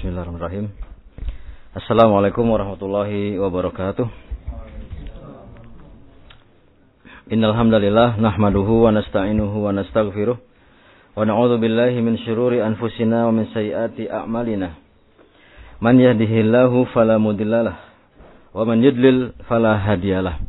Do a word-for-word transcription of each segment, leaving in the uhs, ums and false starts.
Bismillahirrahmanirrahim. Assalamualaikum warahmatullahi wabarakatuh. Innal hamdalillah nahmaduhu wa nasta'inuhu wa nastaghfiruh wa na'udzu billahi min syururi anfusina wa min sayyiati a'malina. Man yahdihillahu fala mudhillalah wa man yudlil fala hadiyalah.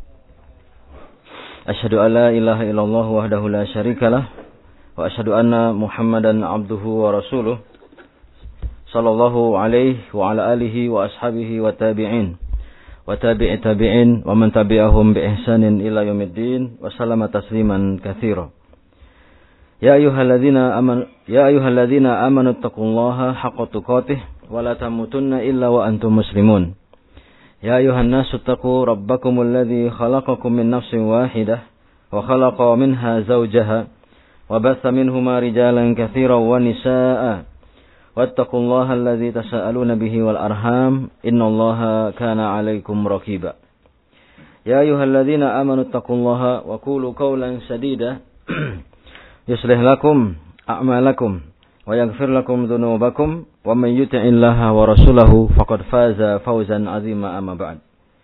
Asyhadu an la ilaha illallah wahdahu la syarikalah wa asyhadu anna Muhammadan abduhu wa rasuluh sallallahu alaihi wa ala alihi wa ashabihi wa tabi'in wa tabi'i tabi'in wa man tabi'ahum bi ihsanin ila yaumiddin wa sallama tasliman katsira. Ya ayyuhalladzina amanu ya ayyuhalladzina amanu taqullaha haqqa tuqatih wa la tamutunna illa wa antum muslimun. Ya ayyuhan nasu taqu rabbakumul ladzi khalaqakum min nafsin wahidah wa khalaqa minha zawjaha wa batha minhuma rijalan katsiran wa nisaa'a. Wattaqullaha alladzi tasaaluna bihi wal arham innallaha kana 'alaikum raqiba. Ya ayyuhalladzina amanu taqullaha wa qulu qawlan sadida yuslih lakum a'malakum wa yaghfir lakum dhunubakum wa may yuti'illaha wa rasulahu faqad faza fawzan 'azima amma ba'd.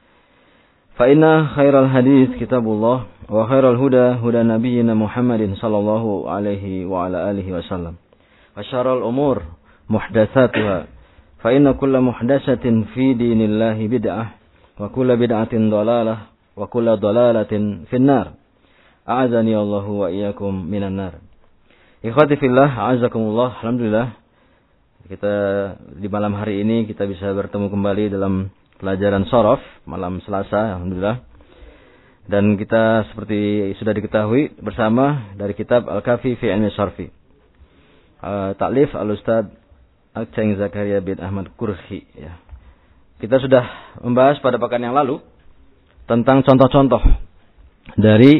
Fa inna khairal hadits kitabullah wa khairal huda huda nabiyyina Muhammadin sallallahu alaihi wa ala alihi wasallam. Wa syarrul umur muhdatsatuha fa inna kulla muhdatsatin fi dinillahi bid'ah wa kulla bid'atin dhalalah wa kulla dhalalatin finnar. A'adzani Allahu wa iyyakum minan nar. Ikhwati fillah, a'azzakumullah. Alhamdulillah kita di malam hari ini kita bisa bertemu kembali dalam pelajaran shorof malam Selasa, alhamdulillah. Dan kita seperti sudah diketahui bersama dari kitab Al-Kafi fi Ilmi Sharfi. Uh, Ta'lif Al-Ustaz Aceng Zakaria bin Ahmad Kurhi, ya. Kita sudah membahas pada pekan yang lalu tentang contoh-contoh dari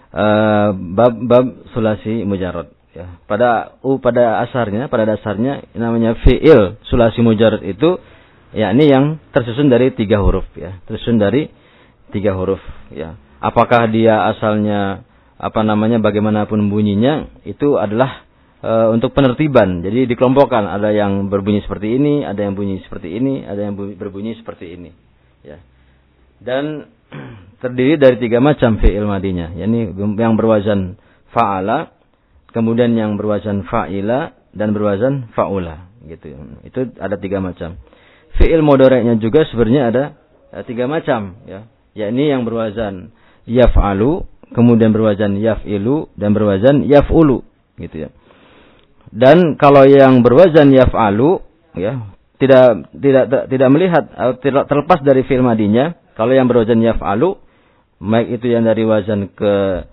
bab-bab uh, sulasi mujarrad, ya. Pada uh, pada asarnya, pada dasarnya namanya fi'il sulasi mujarrad itu yakni yang tersusun dari tiga huruf, ya. Tersusun dari tiga huruf, ya. Apakah dia asalnya apa namanya bagaimanapun bunyinya itu adalah Uh, untuk penertiban, jadi dikelompokkan, ada yang berbunyi seperti ini, ada yang bunyi seperti ini, ada yang berbunyi seperti ini, ya. Dan terdiri dari tiga macam fi'il madinya, yakni yang berwazan fa'ala, kemudian yang berwazan fa'ila, dan berwazan fa'ula, gitu. Itu ada tiga macam. Fi'il mudhari'nya juga sebenarnya ada uh, tiga macam, ya, yakni yang berwazan yaf'alu, kemudian berwazan yaf'ilu, dan berwazan yaf'ulu, gitu, ya. Dan kalau yang berwazan yaf'alu, ya, tidak tidak tidak melihat atau tidak terlepas dari fi'il madinya. Kalau yang berwazan yaf'alu, baik itu yang dari wazan ke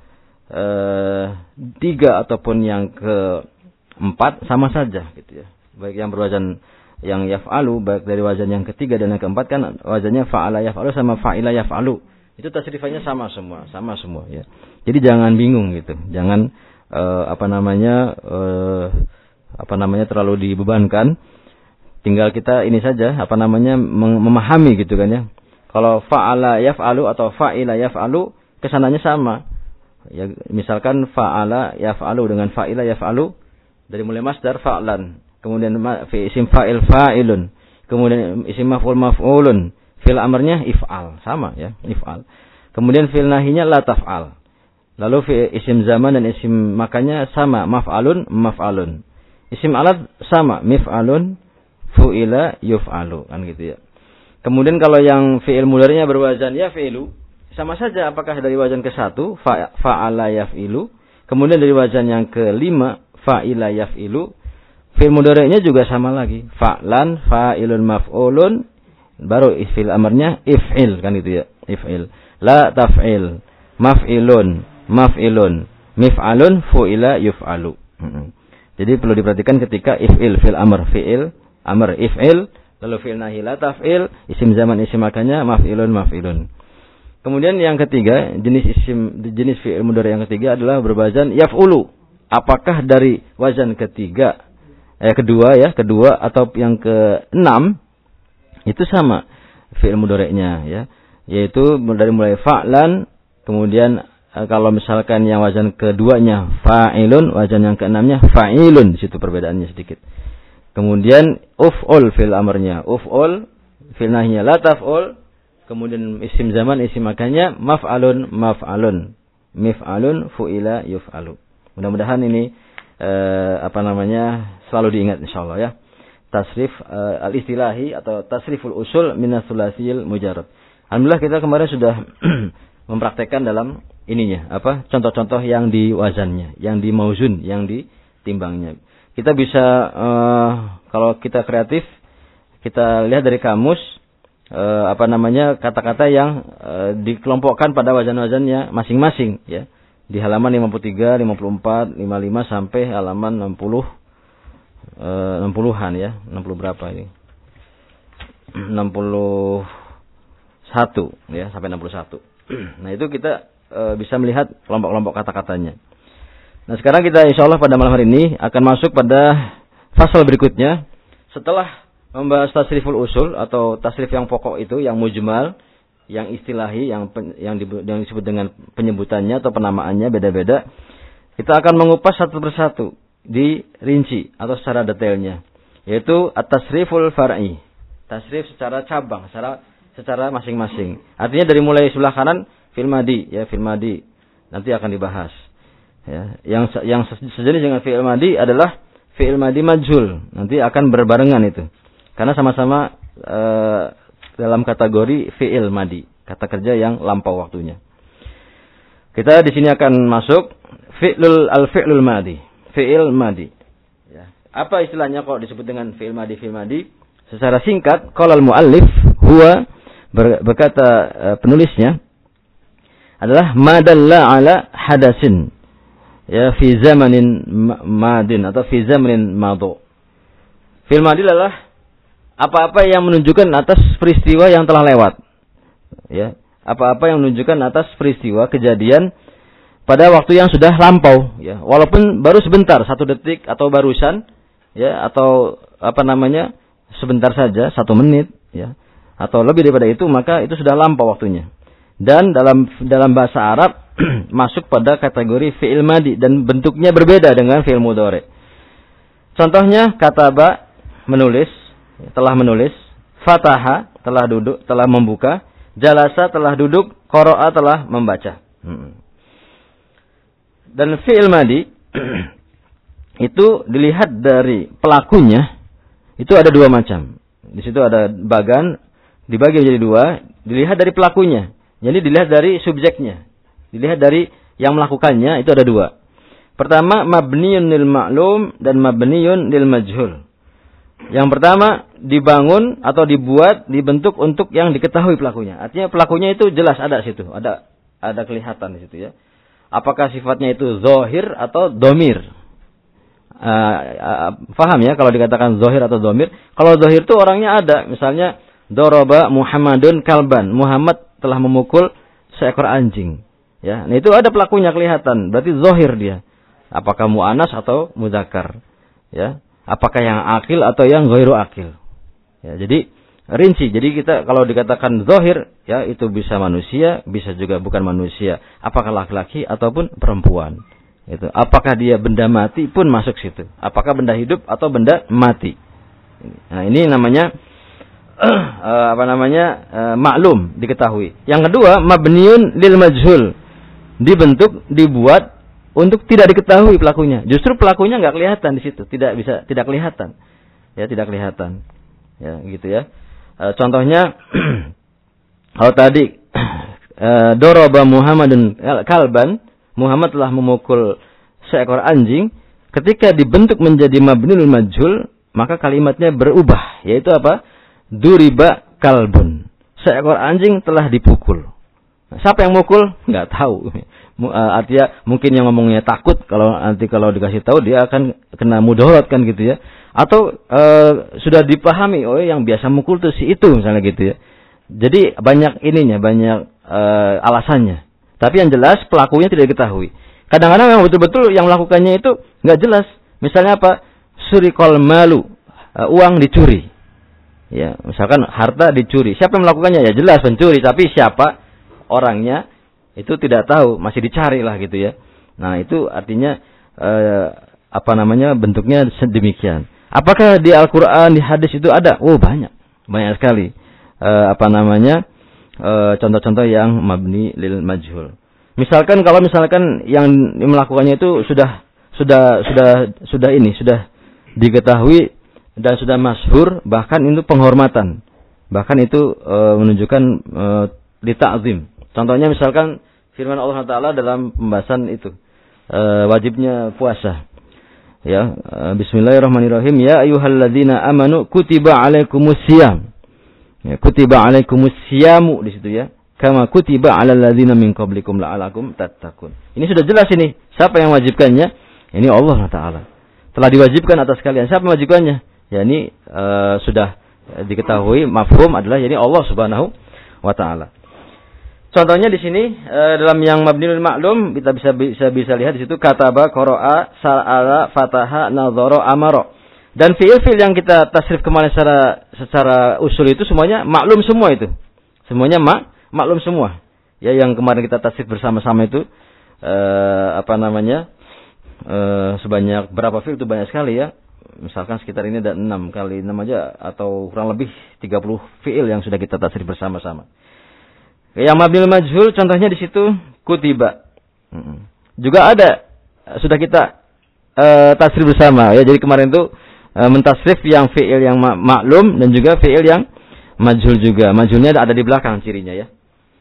eh, tiga ataupun yang ke empat sama saja, gitu, ya. Baik yang berwazan yang yaf'alu, baik dari wazan yang ketiga dan yang keempat kan wazannya fa'ala yaf'alu sama fa'ila yaf'alu. Itu tasrifannya sama semua, sama semua, ya. Jadi jangan bingung, gitu. Jangan Uh, apa namanya uh, apa namanya terlalu dibebankan. Tinggal kita ini saja apa namanya mem- memahami, gitu kan, ya. Kalau fa'ala yaf'alu atau fa'ila yaf'alu kesananya sama. Ya, misalkan fa'ala yaf'alu dengan fa'ila yaf'alu dari mulai masdar fa'lan, kemudian ma- fi isim fa'il fa'ilun, kemudian isim maf'ul maf'ulun, fil amrnya if'al, sama, ya, if'al. Kemudian fil nahinya la taf'al. Lalu fi isim zaman dan isim makanya sama, maf'alun, maf'alun. Isim alat sama, mif'alun, fu'ila, yuf'alu, kan gitu, ya. Kemudian kalau yang fi'il mudhari'nya berwazan yaf'ilu, sama saja apakah dari wazan ke satu, fa, fa'ala yaf'ilu, kemudian dari wazan yang kelima, fa'ila yaf'ilu, fi'il mudhari'nya juga sama lagi, fa'lan, fa'ilun, maf'ulun, baru fi'il amarnya if'il, kan gitu, ya, if'il. La taf'il, maf'ilun, maf'ilun, mif'alun, fu'ila, yuf'alu. Hmm. Jadi perlu diperhatikan ketika if'il, fil amr, fi'il, amr, if'il, lalu fi'il nahi, la taf'il, isim zaman, isim makanya, maf'ilun, maf'ilun. Kemudian yang ketiga, jenis isim, jenis fi'il mudhari' yang ketiga adalah berwazan yaf'ulu. Apakah dari wazan ketiga, eh kedua, ya, kedua atau yang keenam itu sama fi'il mudhari'nya, ya, yaitu dari mulai fa'lan, kemudian kalau misalkan yang wazan keduanya fa'ilun, wazan yang keenamnya fa'ilun, di situ perbedaannya sedikit. Kemudian uf'ul fil amrnya, uf'ul fil nahyinya, la taf'ul. Kemudian isim zaman, isim makannya maf'alun, maf'alun, mif'alun, fu'ila, yuf'alu. Mudah-mudahan ini eh, apa namanya selalu diingat insyaallah ya. Tasrif eh, al-istilahi atau tasriful usul minas sulasil mujarrad. Alhamdulillah kita kemarin sudah mempraktekkan dalam ininya, apa? Contoh-contoh yang di wazannya, yang di mauzun, yang di timbangnya. Kita bisa uh, kalau kita kreatif, kita lihat dari kamus uh, apa namanya kata-kata yang uh, dikelompokkan pada wazan-wazannya masing-masing ya. Di halaman lima puluh tiga, lima puluh empat, lima puluh lima sampai halaman enam puluh uh, enam puluhan ya. enam puluh berapa ini? enam puluh satu ya, sampai enam puluh satu. Nah, itu kita uh, bisa melihat kelompok-kelompok kata-katanya. Nah, sekarang kita insya Allah pada malam hari ini akan masuk pada fasal berikutnya. Setelah membahas tasriful usul atau tasrif yang pokok itu, yang mujmal, yang istilahi, yang pen, yang, di, yang disebut dengan penyebutannya atau penamaannya beda-beda, kita akan mengupas satu persatu di rinci atau secara detailnya, yaitu at-tasriful far'i, tasrif secara cabang, secara secara masing-masing. Artinya dari mulai sebelah kanan fil madi, ya fil madi nanti akan dibahas. Ya, yang yang sejenis dengan fi'il madi adalah fi'il madi majhul. Nanti akan berbarengan itu. Karena sama-sama e, dalam kategori fi'il madi, kata kerja yang lampau waktunya. Kita di sini akan masuk fi'lul al-fi'lul madi, fi'il madi. Ya. Apa istilahnya kok disebut dengan fi'il madi, fi'il madi? Secara singkat, qala al-muallif huwa ber, berkata e, penulisnya adalah madalla ala hadasin. Ya, fi zamanin madin atau fi zamanin madu. Fil madi adalah apa-apa yang menunjukkan atas peristiwa yang telah lewat. Ya, apa-apa yang menunjukkan atas peristiwa kejadian pada waktu yang sudah lampau, ya. Walaupun baru sebentar, satu detik atau barusan, ya, atau apa namanya? Sebentar saja, satu menit, ya. Atau lebih daripada itu, maka itu sudah lampau waktunya. Dan dalam dalam bahasa Arab masuk pada kategori fi'il madi dan bentuknya berbeda dengan fi'il mudhari. Contohnya kataba menulis, telah menulis, fataha telah duduk, telah membuka, jalasa telah duduk, qara'a telah membaca. Dan fi'il madi itu dilihat dari pelakunya itu ada dua macam. Di situ ada bagan dibagi menjadi dua, dilihat dari pelakunya. Jadi dilihat dari subjeknya. Dilihat dari yang melakukannya itu ada dua. Pertama mabniyun lil ma'lum dan mabniyun lil majhul. Yang pertama dibangun atau dibuat, dibentuk untuk yang diketahui pelakunya. Artinya pelakunya itu jelas ada di situ, ada ada kelihatan di situ ya. Apakah sifatnya itu zahir atau domir? Uh, uh, faham ya kalau dikatakan zahir atau domir? Kalau zahir itu orangnya ada, misalnya daraba Muhammadun kalban. Muhammad telah memukul seekor anjing. Ya, nah itu ada pelakunya kelihatan, berarti zahir dia. Apakah muannas atau muzakkar? Ya, apakah yang akil atau yang ghairu akil? Ya, jadi rinci. Jadi kita kalau dikatakan zahir, ya itu bisa manusia, bisa juga bukan manusia. Apakah laki-laki ataupun perempuan? Itu. Apakah dia benda mati pun masuk situ. Apakah benda hidup atau benda mati? Nah, ini namanya uh, apa namanya? Uh, maklum, diketahui. Yang kedua, mabniun lil majhul. Dibentuk, dibuat untuk tidak diketahui pelakunya. Justru pelakunya nggak kelihatan di situ, tidak bisa, tidak kelihatan, ya tidak kelihatan, ya gitu ya. E, contohnya, kalau tadi e, doroba Muhammadun kalban, Muhammad telah memukul seekor anjing. Ketika dibentuk menjadi mabniul majhul, maka kalimatnya berubah, yaitu apa? Duriba kalbun, seekor anjing telah dipukul. Siapa yang mukul? Nggak tahu. Artinya mungkin yang ngomongnya takut kalau nanti kalau dikasih tahu dia akan kena mudorot kan gitu ya. Atau e, sudah dipahami, oh yang biasa mukul tuh si itu misalnya gitu ya. Jadi banyak ininya, banyak e, alasannya. Tapi yang jelas pelakunya tidak diketahui. Kadang-kadang yang betul-betul yang melakukannya itu nggak jelas. Misalnya apa? Surikol malu, e, uang dicuri. Ya, misalkan harta dicuri. Siapa yang melakukannya? Ya jelas pencuri, tapi siapa orangnya itu tidak tahu, masih dicari lah gitu ya. Nah itu artinya eh, apa namanya bentuknya sedemikian. Apakah di Al-Qur'an, di hadis itu ada? Oh, banyak. Banyak sekali. E, apa namanya? E, contoh-contoh yang mabni lil majhul. Misalkan kalau misalkan yang melakukannya itu sudah sudah sudah sudah ini, sudah diketahui dan sudah masyhur, bahkan itu penghormatan. Bahkan itu e, menunjukkan e, dita'zim. Contohnya misalkan firman Allah Taala dalam pembahasan itu e, wajibnya puasa. Ya, bismillahirrahmanirrahim. Ya ayyuhalladzina amanu kutiba alaikumusiyam. Ya, kutiba alaikumusyamu di situ ya. Kama kutiba alal ladzina min qablikum la'alakum tattaqun. Ini sudah jelas ini. Siapa yang wajibkannya? Ini Allah Taala. Telah diwajibkan atas kalian. Siapa yang mewajibkannya? Ya ini uh, sudah diketahui mafhum adalah yani Allah Subhanahu wa taala. Contohnya di sini e, dalam yang mabniul ma'lum kita bisa bisa bisa lihat di situ kataba, qara'a, sa'ala, fataha, nadhara, amara. Dan fiil-fiil yang kita tasrif kemarin secara secara usul itu semuanya maklum semua itu. Semuanya mak maklum semua. Ya yang kemarin kita tasrif bersama-sama itu e, apa namanya? E, sebanyak berapa fiil itu banyak sekali ya. Misalkan sekitar ini ada enam kali enam aja atau kurang lebih tiga puluh fiil yang sudah kita tasrif bersama-sama. Yang mabniul majhul contohnya di situ kutiba. Juga ada sudah kita uh, tasrif bersama ya. Jadi kemarin itu uh, mentasrif yang fiil yang ma- maklum dan juga fiil yang majhul juga. Majhulnya ada di belakang cirinya ya.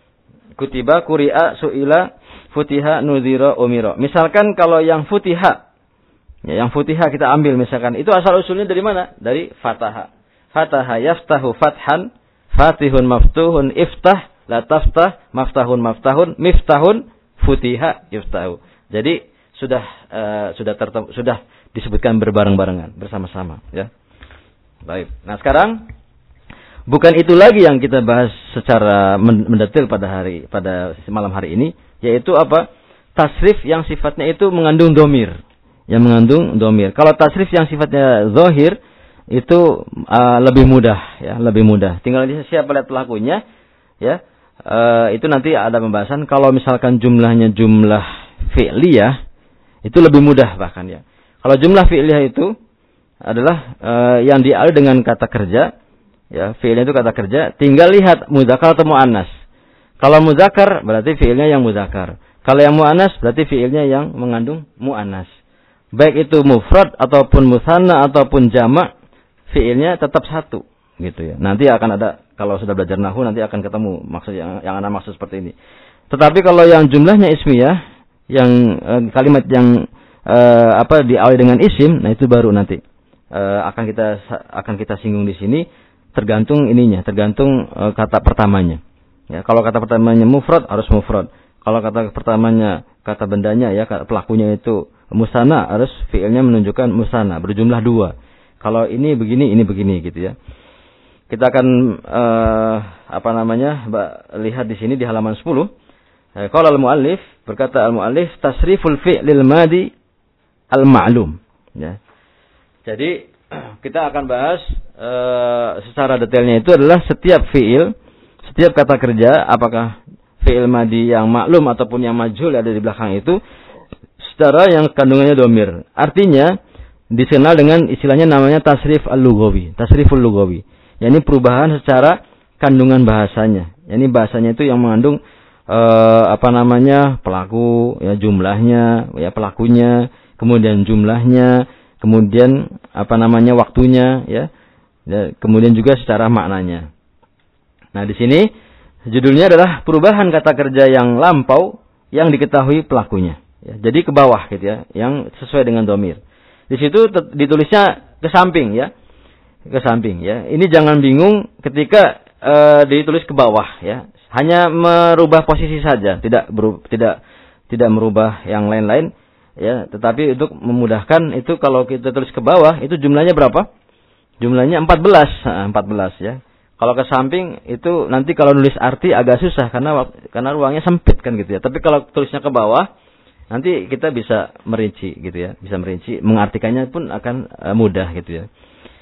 Kutiba, quri'a, su'ila, futiha, nudhira, umira. Misalkan kalau yang futiha ya, yang futiha kita ambil misalkan itu asal usulnya dari mana? Dari fataha. Fataha yaftahu fathan, fatihun maftuhun iftah, la taftah, maftahun maftahun, miftahun, futiha, yuftahu. Jadi sudah uh, sudah tertem- sudah disebutkan berbareng-barengan, bersama-sama, ya. Baik. Nah, sekarang bukan itu lagi yang kita bahas secara mendetil pada hari pada malam hari ini, yaitu apa? Tasrif yang sifatnya itu mengandung domir, yang mengandung domir. Kalau tasrif yang sifatnya zahir itu uh, lebih mudah, ya, lebih mudah. Tinggal siapa lihat pelakunya, ya. Uh, itu nanti ada pembahasan. Kalau misalkan jumlahnya jumlah fi'liyah itu lebih mudah bahkan ya. Kalau jumlah fi'liyah itu adalah uh, yang diawali dengan kata kerja, ya fi'ilnya itu kata kerja. Tinggal lihat mudzakkar atau muannas. Kalau mudzakkar berarti fi'ilnya yang mudzakkar. Kalau yang muannas berarti fi'ilnya yang mengandung muannas. Baik itu mufrad ataupun mutsanna ataupun jamak, fi'ilnya tetap satu gitu ya. Nanti akan ada kalau sudah belajar nahwu nanti akan ketemu maksud yang yang ana maksud seperti ini. Tetapi kalau yang jumlahnya ismiyah, yang eh, kalimat yang eh, apa diawali dengan isim, nah itu baru nanti eh, akan kita akan kita singgung di sini tergantung ininya, tergantung eh, kata pertamanya. Ya, kalau kata pertamanya mufrad harus mufrad. Kalau kata pertamanya kata bendanya ya pelakunya itu musanna harus fiilnya menunjukkan musanna berjumlah dua. Kalau ini begini ini begini gitu ya. Kita akan uh, apa namanya lihat di sini di halaman sepuluh. Qala al-muallif, berkata al-muallif tasriful fi'lil madi al-ma'lum ya. Jadi kita akan bahas uh, secara detailnya itu adalah setiap fi'il, setiap kata kerja apakah fi'il madi yang maklum ataupun yang majhul ada di belakang itu secara yang kandungannya domir. Artinya dikenal dengan istilahnya namanya tasrif al-lughawi, tasriful lughawi. Yani perubahan secara kandungan bahasanya. Yani bahasanya itu yang mengandung eh, apa namanya pelaku, ya jumlahnya, ya pelakunya, kemudian jumlahnya, kemudian apa namanya waktunya, ya, ya kemudian juga secara maknanya. Nah di sini judulnya adalah perubahan kata kerja yang lampau yang diketahui pelakunya. Ya, jadi ke bawah gitu ya, yang sesuai dengan domir. Di situ ditulisnya ke samping ya. Ke samping ya. Ini jangan bingung ketika e, ditulis ke bawah ya. Hanya merubah posisi saja, tidak berubah, tidak tidak merubah yang lain-lain ya, tetapi untuk memudahkan itu kalau kita tulis ke bawah itu jumlahnya berapa? Jumlahnya empat belas, nah, empat belas ya. Kalau ke samping itu nanti kalau nulis arti agak susah karena karena ruangnya sempit kan gitu ya. Tapi kalau tulisnya ke bawah nanti kita bisa merinci gitu ya, bisa merinci, mengartikannya pun akan e, mudah gitu ya.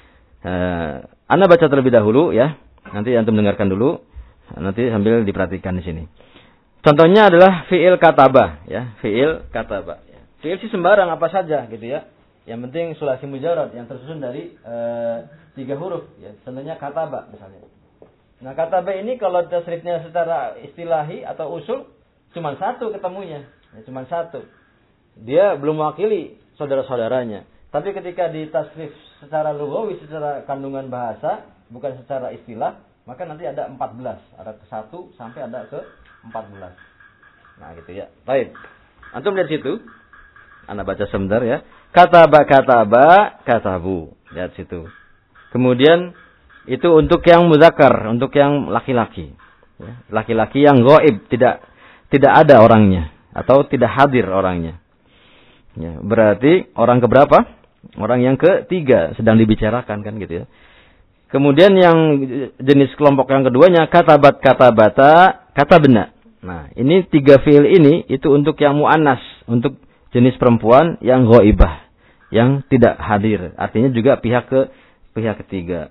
Uh, Anda baca terlebih dahulu ya. Nanti antum dengarkan dulu. Nanti sambil diperhatikan di sini. Contohnya adalah fiil kataba ya, fiil kataba. Ya. Fiil sih sembarang apa saja gitu ya. Yang penting sulasi mujarrad yang tersusun dari e, tiga huruf ya. Contohnya kataba misalnya. Nah, kataba ini kalau tasrifnya secara istilahi atau usul cuma satu ketemunya, ya, cuma satu. Dia belum mewakili saudara-saudaranya. Tapi ketika ditasrif secara lughawi, secara kandungan bahasa, bukan secara istilah, maka nanti ada empat belas, ada ke satu sampai ada ke empat belas. Nah, gitu ya. Baik. Antum lihat situ. Anda baca sebentar ya. Kataba kataba katabu. Lihat situ. Kemudian itu untuk yang muzakkar, untuk yang laki-laki. Ya. Laki-laki yang ghaib, tidak tidak ada orangnya atau tidak hadir orangnya. Ya, berarti orang keberapa? Orang yang ketiga sedang dibicarakan kan gitu ya. Kemudian yang jenis kelompok yang keduanya katabat katabata katabna. Nah, ini tiga fiil ini itu untuk yang muannas, untuk jenis perempuan yang ghaibah, yang tidak hadir. Artinya juga pihak ke pihak ketiga.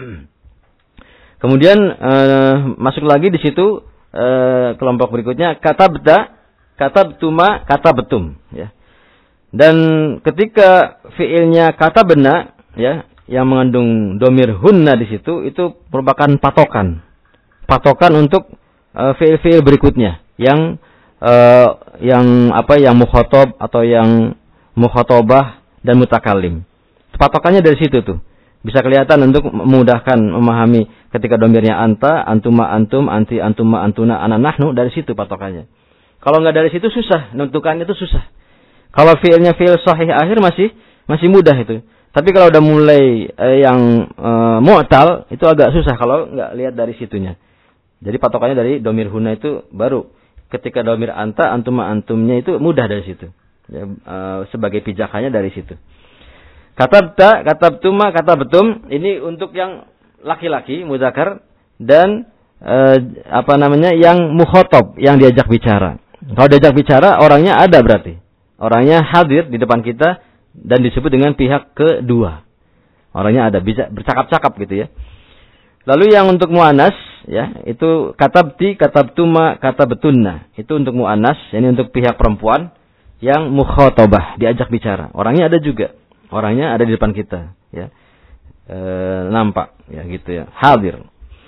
Kemudian eh, masuk lagi di situ eh, kelompok berikutnya katabta, katabtuma, katabetum ya. Dan ketika fiilnya katabna ya, yang mengandung domir hunna di situ itu merupakan patokan. Patokan untuk uh, fiil-fiil berikutnya yang uh, yang apa yang mukhatab atau yang mukhatabah dan mutakallim. Patokannya dari situ tuh. Bisa kelihatan untuk memudahkan memahami ketika domirnya anta, antuma antum, anti antuma antuna ana nahnu, dari situ patokannya. Kalau enggak dari situ susah, menentukannya itu susah. Kalau fiilnya fiil sahih akhir masih masih mudah itu. Tapi kalau udah mulai eh, yang eh, mu'tal itu agak susah kalau enggak lihat dari situnya. Jadi patokannya dari domir huna itu baru. Ketika domir anta, antuma antumnya itu mudah dari situ. Ya, eh, sebagai pijakannya dari situ. Katabta, katabtuma, katabetum ini untuk yang laki-laki muzakkar dan eh, apa namanya yang mukhatab, yang diajak bicara. Kalau diajak bicara orangnya ada berarti. Orangnya hadir di depan kita dan disebut dengan pihak kedua. Orangnya ada, bisa bercakap-cakap gitu ya. Lalu yang untuk muannas ya, itu katabti, katabtuma, katabetunna. Itu untuk muannas, ini untuk pihak perempuan yang mukhatabah, diajak bicara. Orangnya ada juga. Orangnya ada di depan kita ya. E, nampak ya gitu ya, hadir.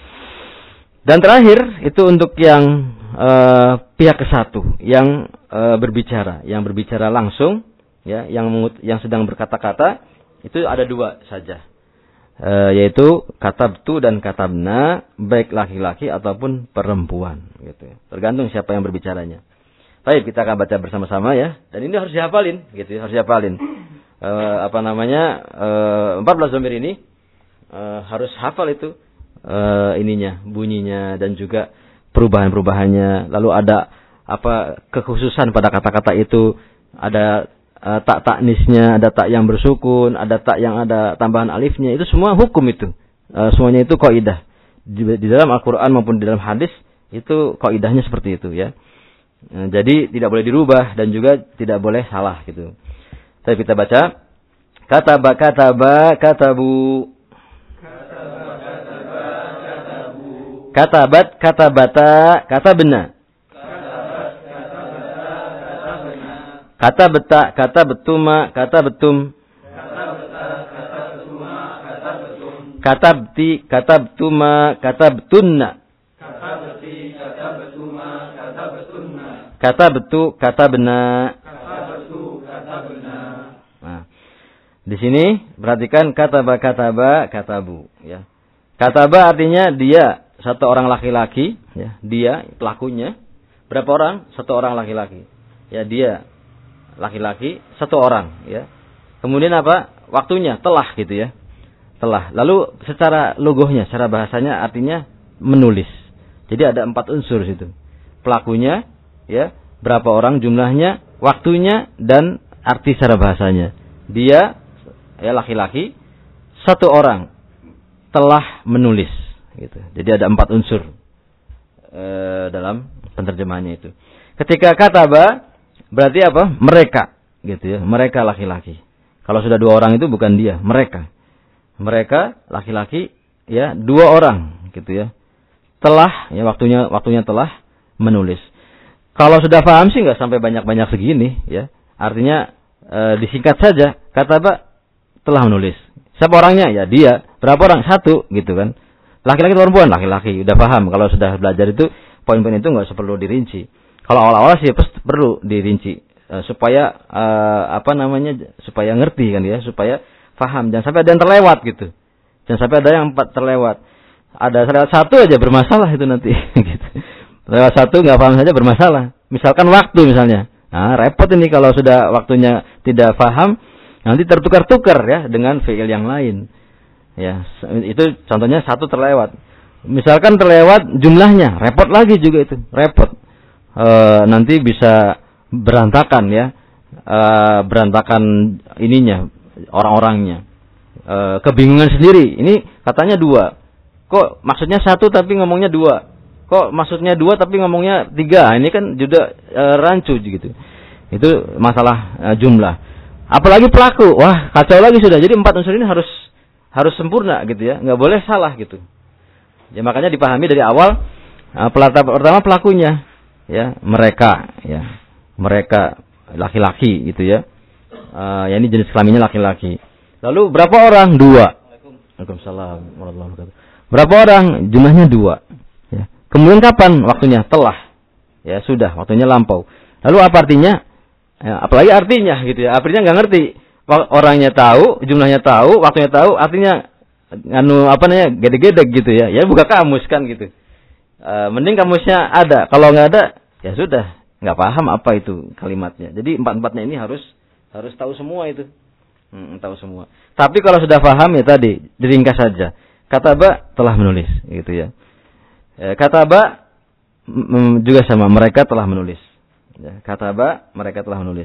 Dan terakhir itu untuk yang e, pihak ke satu yang e, berbicara, yang berbicara langsung ya, yang yang sedang berkata-kata itu ada dua saja. E, yaitu katabtu dan katabna, baik laki-laki ataupun perempuan gitu ya. Tergantung siapa yang berbicaranya. Baik, kita akan baca bersama-sama ya. Dan ini harus dihafalin gitu ya, harus dihafalin. E, apa namanya? E, empat belas domir ini e, harus hafal itu e, ininya, bunyinya dan juga perubahan-perubahannya. Lalu ada apa kekhususan pada kata-kata itu, ada e, tak taknisnya, ada tak yang bersukun, ada tak yang ada tambahan alifnya. Itu semua hukum itu. E, semuanya itu kaidah. Di, di dalam Al-Qur'an maupun di dalam hadis itu kaidahnya seperti itu ya. E, jadi tidak boleh dirubah dan juga tidak boleh salah gitu. Tapi kita baca kataba kataba katabu, katabat katabata katabna, katabata katabetuma katabetum, katabti katabtuma katabtunna, katabetu katabna. Di sini perhatikan kataba kataba katabu ya. Kataba artinya dia, satu orang laki-laki ya, dia pelakunya. Berapa orang? Satu orang laki-laki. Ya, dia laki-laki satu orang ya. Kemudian apa? Waktunya telah gitu ya. Telah. Lalu secara logohnya, secara bahasanya artinya menulis. Jadi ada empat unsur situ. Pelakunya ya, berapa orang jumlahnya, waktunya dan arti secara bahasanya. Dia ya laki-laki satu orang telah menulis gitu. Jadi ada empat unsur e, dalam penerjemahannya itu. Ketika kataba berarti apa? Mereka gitu ya. Mereka laki-laki. Kalau sudah dua orang itu bukan dia, mereka. Mereka laki-laki ya, dua orang gitu ya. Telah ya, waktunya waktunya telah menulis. Kalau sudah paham sih enggak sampai banyak-banyak segini ya. Artinya e, disingkat saja, kataba telah menulis. Siapa orangnya? Ya dia. Berapa orang? Satu, gitu kan. Laki-laki atau perempuan? Laki-laki. Udah paham. Kalau sudah belajar itu, poin-poin itu nggak perlu dirinci. Kalau awal-awal sih perlu dirinci e, supaya e, apa namanya? Supaya ngerti kan ya, supaya paham. Jangan sampai ada yang terlewat gitu. Jangan sampai ada yang terlewat. Ada terlewat satu aja bermasalah itu nanti. Gitu. Lewat satu nggak paham saja bermasalah. Misalkan waktu misalnya. Nah, repot ini kalau sudah waktunya tidak paham, nanti tertukar-tukar ya dengan fiil yang lain. Ya, itu contohnya satu terlewat. Misalkan terlewat jumlahnya, repot lagi juga itu, repot. E, nanti bisa berantakan ya, e, berantakan ininya, orang-orangnya. E, kebingungan sendiri. Ini katanya dua. Kok maksudnya satu tapi ngomongnya dua? Kok maksudnya dua tapi ngomongnya tiga? Ini kan juga e, rancu gitu. Itu masalah e, jumlah. Apalagi pelaku, wah kacau lagi sudah. Jadi empat unsur ini harus harus sempurna gitu ya, nggak boleh salah gitu. Ya makanya dipahami dari awal. E, pertama pelakunya, ya mereka, ya mereka laki-laki gitu ya. E, ya ini jenis kelaminnya laki-laki. Lalu berapa orang? Dua. Waalaikumsalam warahmatullahi wabarakatuh. Berapa orang? Jumlahnya dua. Kemudian kapan waktunya? Telah. Ya sudah, waktunya lampau. Lalu apa artinya? Ya, apalagi artinya gitu ya. Artinya nggak ngerti. Orangnya tahu, jumlahnya tahu, waktunya tahu, artinya anu apa namanya? Gede-gede gitu ya. Ya buka kamus kan gitu. E, mending kamusnya ada. Kalau nggak ada, ya sudah, nggak paham apa itu kalimatnya. Jadi empat-empatnya ini harus harus tahu semua itu. Hmm, tahu semua. Tapi kalau sudah paham ya tadi, diringkas saja. Kataba telah menulis gitu ya. Kataba juga sama, mereka telah menulis. Ya, kataba, mereka telah menulis.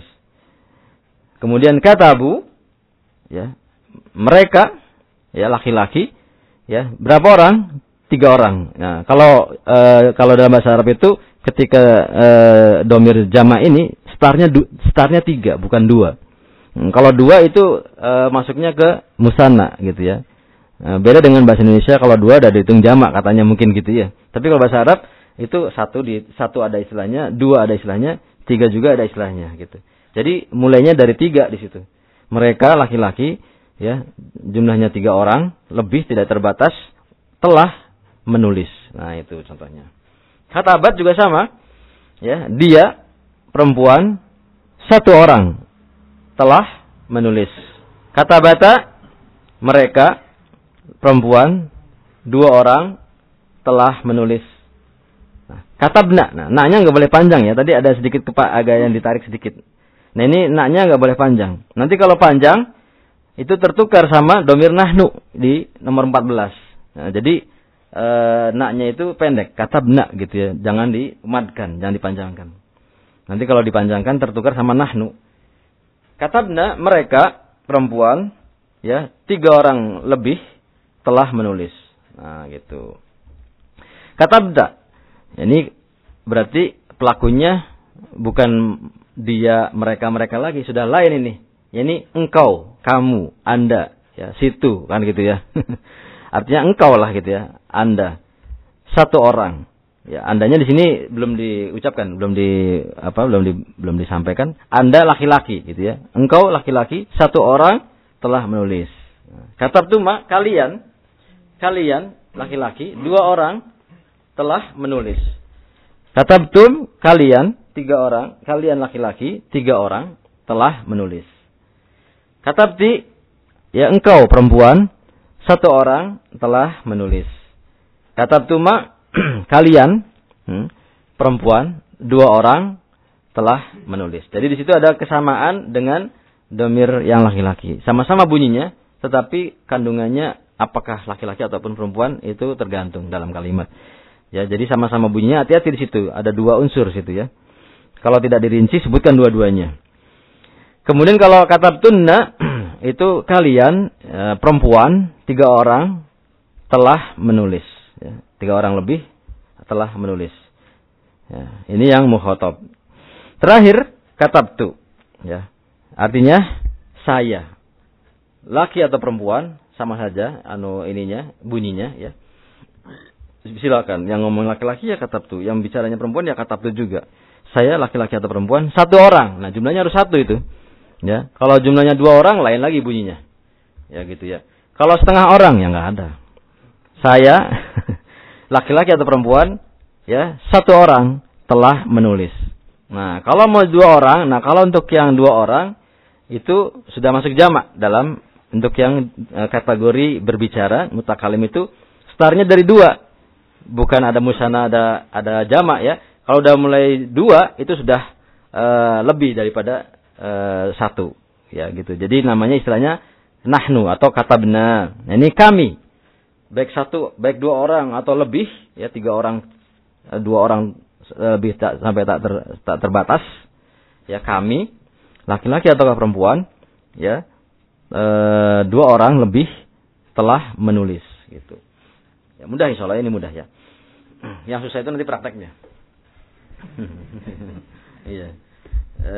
Kemudian katabu, ya, mereka, ya laki-laki, ya berapa orang? Tiga orang. Nah, kalau e, kalau dalam bahasa Arab itu ketika e, domir jama ini startnya startnya tiga, bukan dua. Hmm, kalau dua itu e, masuknya ke musanna, gitu ya. Beda dengan bahasa Indonesia, kalau dua ada dihitung jamak katanya mungkin gitu ya. Tapi kalau bahasa Arab itu satu di satu ada istilahnya, dua ada istilahnya, tiga juga ada istilahnya gitu. Jadi mulainya dari tiga di situ. Mereka laki-laki ya jumlahnya tiga orang lebih tidak terbatas telah menulis. Nah itu contohnya. Katabat juga sama ya, dia perempuan satu orang telah menulis. Katabata mereka perempuan dua orang telah menulis. Nah, katabna, nah, naknya nggak boleh panjang ya. Tadi ada sedikit kepak agak yang ditarik sedikit. Nah ini naknya nggak boleh panjang. Nanti kalau panjang itu tertukar sama domir nahnu di nomor empat belas. Nah, jadi e, naknya itu pendek, katabna gitu ya. Jangan dimadkan, jangan dipanjangkan. Nanti kalau dipanjangkan tertukar sama nahnu. Katabna mereka perempuan ya tiga orang lebih telah menulis. Nah, gitu. Katabda. Ini berarti pelakunya bukan dia, mereka-mereka lagi, sudah lain ini. Ini engkau, kamu, Anda, ya, situ kan gitu ya. Artinya engkau lah gitu ya, Anda. Satu orang. Ya, Andanya di sini belum diucapkan, belum di apa, belum di, belum disampaikan. Anda laki-laki gitu ya. Engkau laki-laki, satu orang telah menulis. Katabtuma kalian Kalian laki-laki dua orang telah menulis. Katabtum kalian tiga orang, kalian laki-laki tiga orang telah menulis. Katabti ya engkau perempuan satu orang telah menulis. Katabtuma kalian hmm, perempuan dua orang telah menulis. Jadi di situ ada kesamaan dengan domir yang laki-laki. Sama-sama bunyinya, tetapi kandungannya apakah laki-laki ataupun perempuan itu tergantung dalam kalimat. Ya, jadi sama-sama bunyinya, hati-hati di situ. Ada dua unsur situ ya. Kalau tidak dirinci sebutkan dua-duanya. Kemudian kalau katabtunna itu kalian e, perempuan tiga orang telah menulis. Ya, tiga orang lebih telah menulis. Ya, ini yang mukhatab. Terakhir katabtu. Ya, artinya saya. Laki atau perempuan sama saja anu ininya bunyinya ya. Silakan yang ngomong laki-laki ya katabtu, yang bicaranya perempuan ya katabtu juga. Saya laki-laki atau perempuan satu orang. Nah, jumlahnya harus satu itu. Ya, kalau jumlahnya dua orang lain lagi bunyinya. Ya gitu ya. Kalau setengah orang ya nggak ada. Saya laki-laki atau perempuan ya satu orang telah menulis. Nah kalau mau dua orang, nah kalau untuk yang dua orang itu sudah masuk jamak dalam untuk yang e, kategori berbicara mutakalim itu startnya dari dua, bukan ada musana ada ada jamak ya. Kalau udah mulai dua itu sudah e, lebih daripada e, satu ya gitu. Jadi namanya istilahnya nahnu atau katabna. Nah, ini kami. Baik satu, baik dua orang atau lebih, ya tiga orang, dua orang lebih tak, sampai tak, ter, tak terbatas. Ya kami, laki-laki atau perempuan, ya e, dua orang lebih telah menulis. Gitu. Ya mudah insya Allah ini mudah ya. Yang susah itu nanti prakteknya. Iya. E,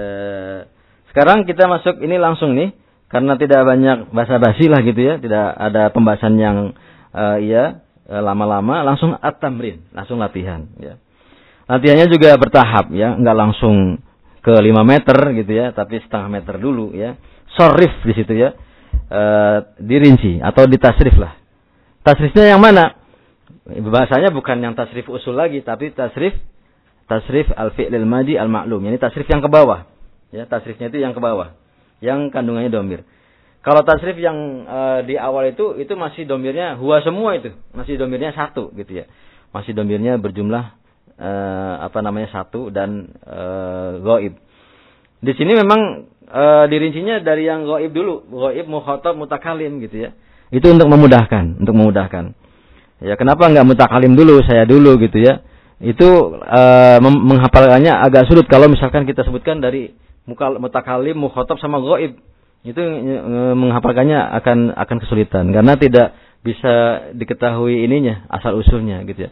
sekarang kita masuk ini langsung nih. Karena tidak banyak basa-basi lah gitu ya, tidak ada pembahasan yang uh, iya uh, lama-lama, langsung at-tamrin, langsung latihan. Ya. Latihannya juga bertahap ya, nggak langsung ke lima meter gitu ya, tapi setengah meter dulu ya. Sorif di situ ya, uh, dirinci atau ditasrif lah. Tasrifnya yang mana? Bahasanya bukan yang tasrif usul lagi, tapi tasrif tasrif al-fi'lil madi al-ma'lum. Ini tasrif yang ke bawah. Ya, tasrifnya itu yang ke bawah. Yang kandungannya domir. Kalau tasrif yang e, di awal itu itu masih domirnya huwa semua itu, masih domirnya satu gitu ya, masih domirnya berjumlah e, apa namanya satu dan e, ghaib. Di sini memang e, dirincinya dari yang ghaib dulu, ghaib, mukhatab, mutakalim gitu ya. Itu untuk memudahkan, untuk memudahkan. Ya kenapa nggak mutakalim dulu, saya dulu gitu ya? Itu e, menghafalkannya agak sulit kalau misalkan kita sebutkan dari mutakalim, mukhatab sama ghaib. Itu menghafalkannya akan akan kesulitan karena tidak bisa diketahui ininya, asal usulnya gitu ya.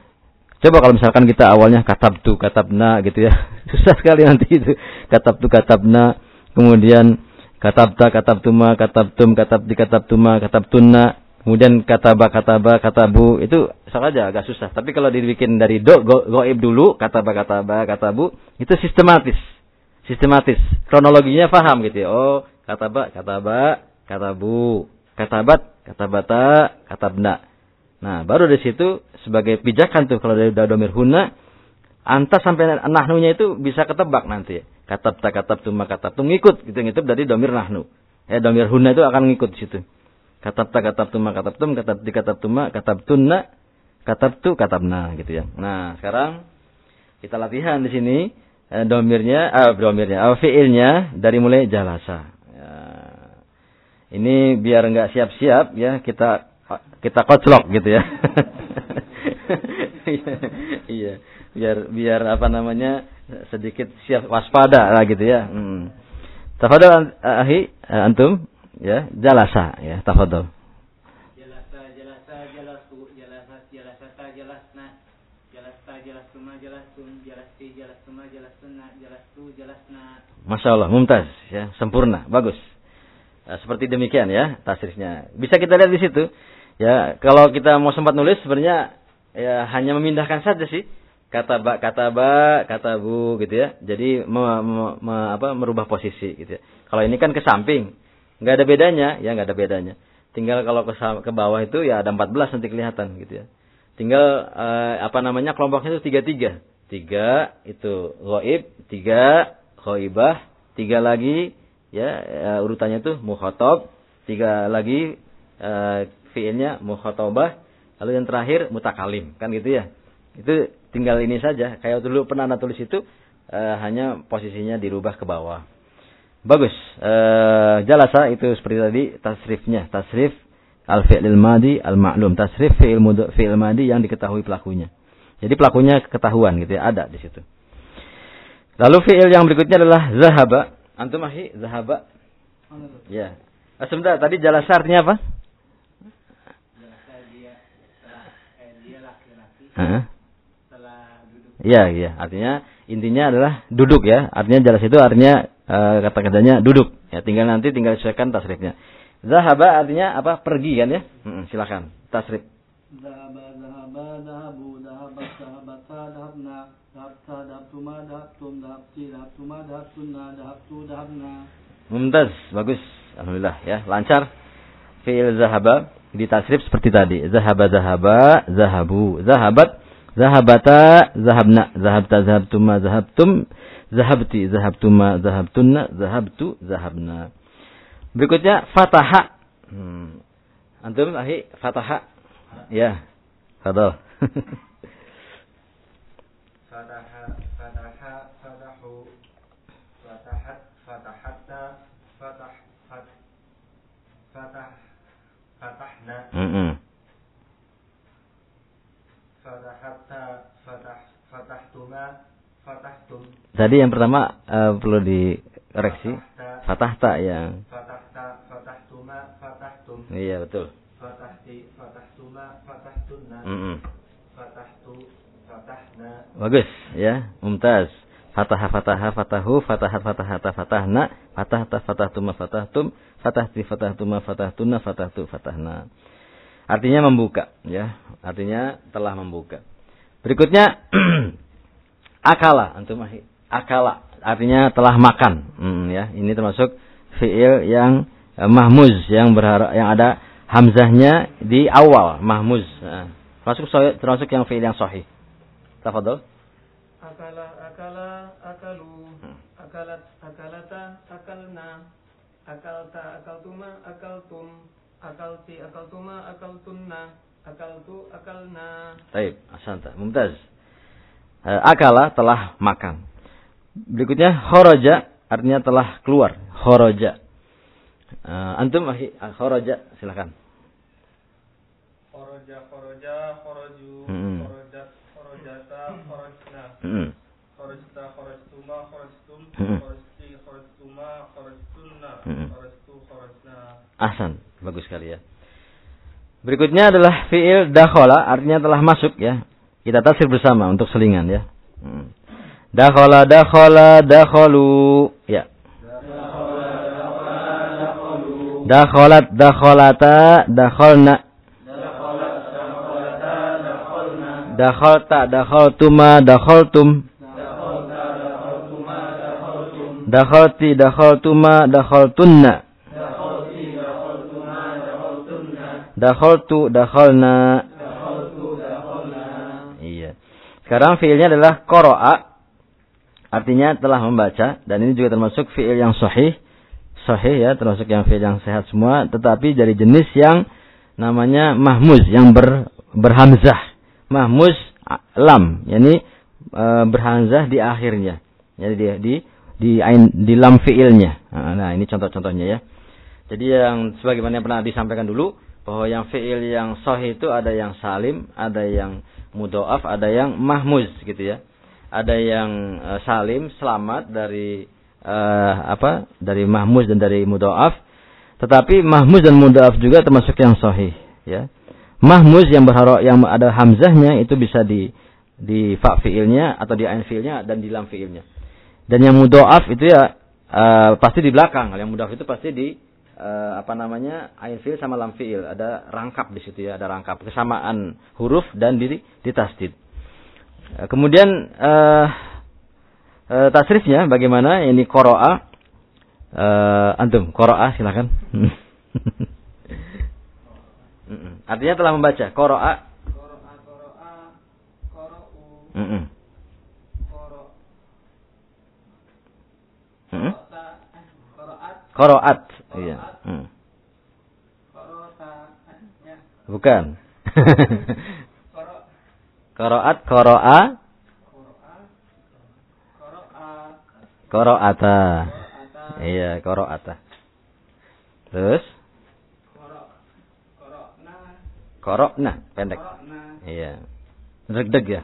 Coba kalau misalkan kita awalnya katabtu, katabna gitu ya. Susah sekali nanti itu. Katabtu, katabna, kemudian katabta, katabtuma, katabtum, katabdi, katabtuma, katabtunna, kemudian kataba, kataba, katabu, itu saja agak susah. Tapi kalau dibikin dari do, ghaib dulu, kataba, kataba, katabu, itu sistematis. Sistematis, kronologinya paham gitu ya. Oh, kataba, kataba, katabu, katabat, katabata, katabna. Nah, baru dari situ sebagai pijakan tuh kalau dari domir huna, antas sampai nahnunya itu bisa ketebak nanti. Katabta, katabtuma, katabtum ngikut gitu ngikut dari domir nahnu. Eh domir huna itu akan ngikut di situ. Katabta, katabtuma, katabtum, katabti, katabtuma, katabtunna, katabtu, katabna gitu ya. Nah, sekarang kita latihan di sini. Eh, domirnya, ah, domirnya, ah, fiilnya dari mulai jalasa. Ya. Ini biar nggak siap-siap ya kita kita koclok gitu ya. Iya, biar biar apa namanya sedikit siap waspada lah gitu ya. Hmm. Tafadhol ahi antum ya jalasa ya tafadhol. Jalasa jalasa jalasu jalasat jalasata jalasna jalasta jalastuma jalastum jalasti jalastuma jalastuna jalastu jalasna. Masya Allah, mumtaz ya, sempurna, bagus. Nah, seperti demikian ya tasrifnya. Bisa kita lihat di situ. Ya, kalau kita mau sempat nulis sebenarnya ya hanya memindahkan saja sih kata ba, kata ba, kata bu gitu ya. Jadi me, me, me, apa, merubah posisi gitu ya. Kalau ini kan ke samping, nggak ada bedanya, ya nggak ada bedanya. Tinggal kalau ke, ke bawah itu ya ada empat belas nanti kelihatan gitu ya. Tinggal eh, apa namanya kelompoknya itu tiga tiga. Tiga itu ghaib, tiga ghaibah, tiga lagi ya uh, urutannya itu mukhatab, tiga lagi uh, fiilnya mukhatabah, lalu yang terakhir mutakalim, kan gitu ya. Itu tinggal ini saja. Kayak dulu pernah Anda tulis itu uh, hanya posisinya dirubah ke bawah. Bagus. Uh, jalasa itu seperti tadi tasrifnya, tasrif al-fi'lil madi al-ma'lum, tasrif fi'il mudhari fi'il madi yang diketahui pelakunya. Jadi pelakunya ketahuan gitu ya, ada di situ. Lalu fi'il yang berikutnya adalah zahaba. Antum ahi zahaba? Ya. Ah, sebentar, tadi jalasa artinya apa? Jalasa dia setelah eh, dia laki-laki. Heeh. Setelah duduk. Iya, iya. Artinya intinya adalah duduk ya. Artinya jalas itu artinya uh, kata-katanya duduk. Ya, tinggal nanti tinggal sesuaikan tasrifnya. Zahaba artinya apa? Pergi kan ya? Hmm, silakan. Tasrif. Zahaba zahaba zahabu zahabat zahabata dahabna dahabta dahabtuma dahabtum dahabti dahabtuma dahabtunna dahabtu dahabna. Mumtaz, bagus. Alhamdulillah ya, lancar. Fi'il zahaba ditasrif seperti tadi. Zahaba zahaba, zahabu, zahabat, zahabata, zahabna, zahabta, zahabtuma, zahabtum, zahabti, zahabtuma, zahabtunna, zahabtu, zahabna. Berikutnya fataha. Hmm. Antum ahi fataha. Ya. Fadhal. Fataha, fataha, fatahu, fatahat, fatahatta, fatah, fat, fatah, fatahna. Mm-mm. Fatahatta, fatah, fatahtuma, fatahtum. Tadi yang pertama uh, perlu dikoreksi. Fatahta yang. Fatahta, fatahtuma, fatahtum. Iya betul. Fatahti, fatahtuma, fatahtunna. Mm-mm. Fatahtu, fatahna. Bagus ya, mumtaz. Fataha fataha fatahu, fatahat fatahata fatahna, fatahta fatahtuma fatahtum, fatahti fatahtuma fatahtunna, fatahtu fatahna. Artinya membuka ya, artinya telah membuka. Berikutnya akala, antum akala, artinya telah makan. Hmm, ya, ini termasuk fiil yang eh, mahmuz, yang berharap yang ada hamzahnya di awal, mahmuz. Nah, termasuk termasuk yang fiil yang sahih. Tafadhol. Akala, akala, akalu, akalat, akalata, akalna, akalta, akaltuma, akaltum, akalti, akaltuma, akaltunna, akaltu, akalna. Baik, asanta, mumtaz. Uh, akala telah makan. Berikutnya kharaja artinya telah keluar. Kharaja. Uh, antum ahi kharaja silakan. Kharaja, kharaja, kharaju, Hmm. kharajat, kharajata, kharajna. Hmm. Kharajta, kharajtuma, kharajtum, Hmm. kharajti, kharajtuma, kharajtunna, Hmm. kharajtu, kharajna. Ahsan, bagus sekali ya. Berikutnya adalah fiil dakhala artinya telah masuk ya. Kita tafsir bersama untuk selingan ya. Hmm. Dakhala, dakhala, dakhalu. Ya. Dakhalat, dakhalata, dakhalna. Dakhalta, dakhaltuma, dakhaltum. Dakhalti, dakhaltuma, dakhaltunna. Dakhaltu, dakhalna. Iya. Sekarang fiilnya adalah qara'a. Artinya telah membaca. Dan ini juga termasuk fiil yang sahih. Sahih ya, termasuk yang fiil yang sehat semua. Tetapi dari jenis yang namanya mahmuz. Yang ber, berhamzah. Mahmuz lam. Yani e, berhamzah di akhirnya. Jadi di, di, di, di lam fiilnya. Nah ini contoh-contohnya ya. Jadi yang sebagaimana yang pernah disampaikan dulu. Bahwa yang fiil yang sahih itu ada yang salim, ada yang mudha'af, ada yang mahmuz gitu ya. Ada yang uh, salim, selamat dari uh, apa? Dari mahmuz dan dari mudha'af. Tetapi mahmuz dan mudha'af juga termasuk yang sahih ya. Mahmuz yang berharap yang ada hamzahnya itu bisa di di fa fiilnya atau di ain fiilnya dan di lam fiilnya. Dan yang mudha'af itu ya uh, pasti di belakang. Yang mudha'af itu pasti di Uh, apa namanya ain fiil sama lam fiil, ada rangkap di situ ya, ada rangkap kesamaan huruf dan di di tasdid. Uh, kemudian uh, uh, tasrifnya bagaimana? Ini qara'a. Uh, antum qara'a silakan. Artinya telah membaca. Qara'a. Qara'a, qara'a, qara'u. Heeh. Qara'. Qara'. Qara'at. Iya. Hmm. Bukan. Qaraat, qara'a. Qara'ata. Iya, qara'ata. Terus? Qara'na, pendek. Iya. Deg-deg ya.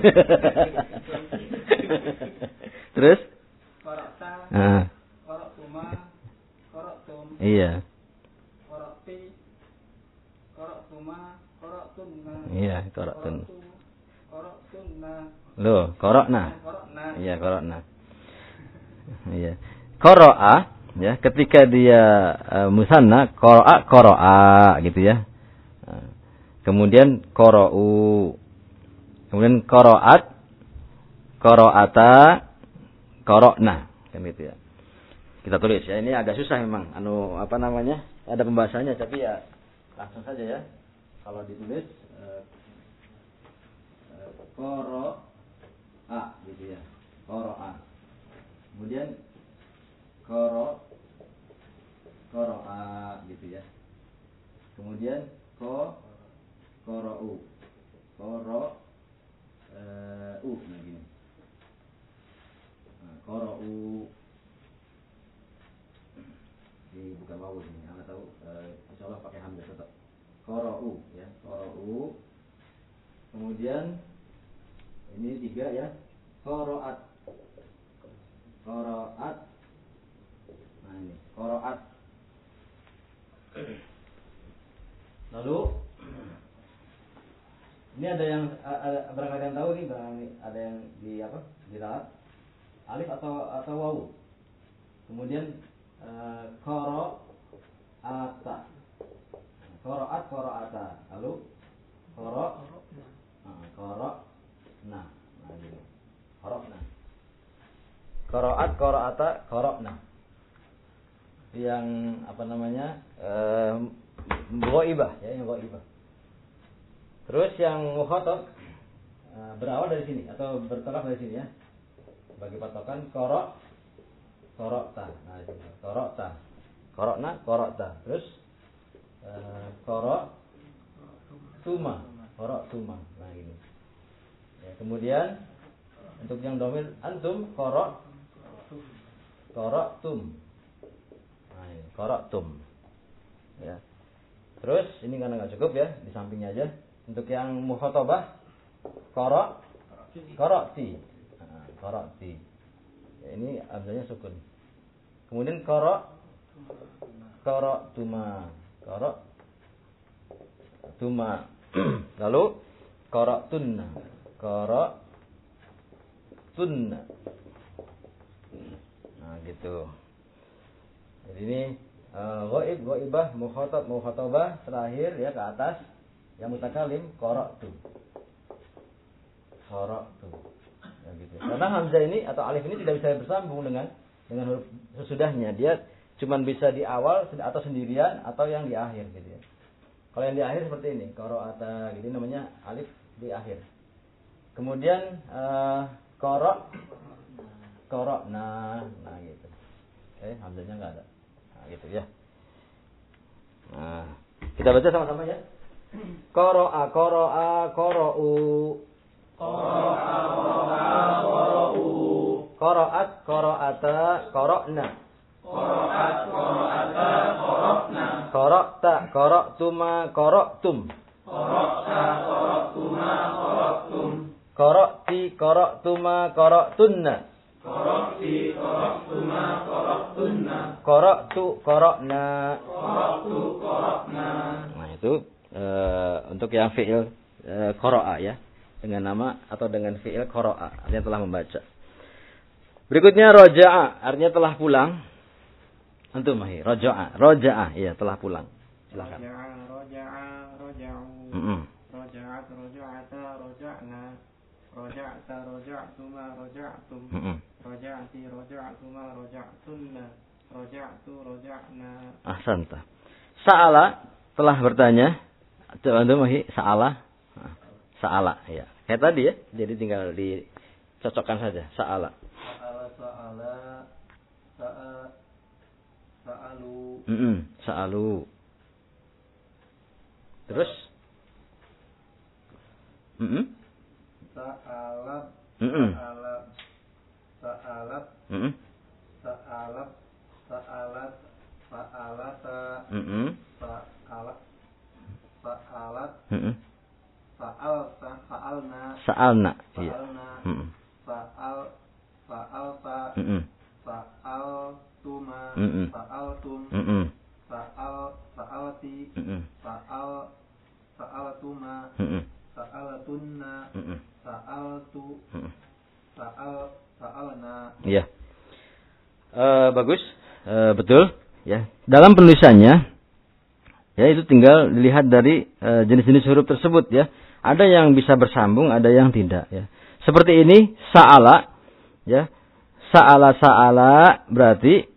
Terus? Qara'ta. Heeh. Qara'tuma. Qara'tum. Iya. Qara'ti. Qara'tuma. Qara'tunna. Iya, qara'tun. Qara'tunna. Loh, qara'na. Qara'na. Iya, qara'na. Iya. Qara'a ya, ketika dia uh, musanna, qara'a qara'a gitu ya. Uh, kemudian qara'u. Kemudian qara'at, qara'ata, qara'na, kan gitu ya. kita tulis ya. Ini agak susah memang. Anu apa namanya? Ada pembahasannya tapi ya langsung saja ya. Kalau ditulis eh, eh, koro a gitu ya. Koro a. Kemudian koro koro a gitu ya. Kemudian ko koro u. Koro uh, u nah gini. Nah, koro u. Ini bukan wawu ini, Anda tahu uh, insyaallah pakai hamzah tetap. Koro u ya, koro u. Kemudian ini tiga ya. Koroat. Koroat. Nah ini, koroat. Lalu ini ada yang ada barangkali yang tahu nih, barangkali ada yang di apa? Diralat alif atau atau wawu. Kemudian uh, koro ata. Koroat koroata. Lalu koro uh, koro nah. Nah ini. Korokna. Koroat koroata korokna. Yang apa namanya? Eh ghaibah ya, yang ghaibah. Terus yang mukhatab uh, berawal dari sini atau bertolak dari sini ya. Bagi patokan korok korokta. Nah, itu korokta. Korokna korokta. Terus uh, korok tuma, korok tuma. Nah, ini. Ya, kemudian untuk yang domir antum korok korok tum. Nah, ini korok tum. Ya. Terus ini karena nggak cukup ya, di sampingnya aja. Untuk yang mukhatabah korok korokti. Nah, korokti. Ya, ini hamzahnya sukun. Kemudian korok korok tuma. Korok tuma. Lalu korok tunna. Korok tunna. Nah, gitu. Jadi ini uh, ghaib, ghaibah, mukhatab, mukhatabah terakhir ya ke atas. Yang mutakalim qara'tu. Qara'tu. Ya gitu. Karena hamzah ini atau alif ini tidak bisa bersambung dengan dengan huruf sesudahnya. Dia cuma bisa di awal atau sendirian atau yang di akhir gitu ya. Kalau yang di akhir seperti ini, qara'ata gitu namanya alif di akhir. Kemudian uh, qara' qara'na. Nah gitu. Oke, hamzahnya enggak ada. Nah gitu ya. Nah, kita baca sama-sama ya. Qara'a qara'a qara'u. Qara'a qara'a qara'u. Qara'at qara'ata qara'na. Qara'at qara'ata qara'na. Qara'ta qara'tuma qara'tum. Qara'ta qara'tuma qara'tum. Qara'ti qara'tuma qara'tunna. Qara'ti qara'tuma qara'tunna. Qara'tu qara'na. Qara'tu qara'na. Nah itu Uh, untuk yang fi'il uh, qara'a ya, dengan nama atau dengan fi'il qara'a artinya telah membaca. Berikutnya raja'a artinya telah pulang. Antum mahi raja'a, raja'a ya telah pulang. Silakan. Raja'a raja'a raja'u. Heeh. Raja'at raja'ata raja'na. Raja'ta raja'tuma raja'tum. Heeh. Raja'ti raja'tuma raja'tunna. Raja'tu raja'na. Ahsanta. Sa'ala telah bertanya. Coba antum mahi sa'ala. Sa'ala ya. Kayak tadi ya. Jadi tinggal dicocokkan saja. Sa'ala. Sa'ala sa'ala sa'a sa'alu. Heeh. Sa'alu. Terus? Heeh. Sa'alab. Heeh. Sa'alab. Sa'alab. Heeh. Sa'alab. Sa'alat. Sa'alata. Heeh. Sa'alat. Sa'alat. Heeh. Sa'alta. Sa'alna. Sa'alna. Iya. Sa'alna. Heeh. Sa'al. Sa'alta. Heeh. Sa'altuma. Mm-mm. Sa'altum. Heeh. Sa'al. Sa'alti. Heeh. Sa'al. Sa'altuma. Heeh. Sa'altunna. Heeh. Sa'altu. Heeh. Sa'al. Sa'alna. Iya. Eh bagus. Eh betul ya. Dalam penulisannya ya itu tinggal dilihat dari uh, jenis-jenis huruf tersebut ya. Ada yang bisa bersambung, ada yang tidak ya. Seperti ini sa'ala ya. Sa'ala sa'ala berarti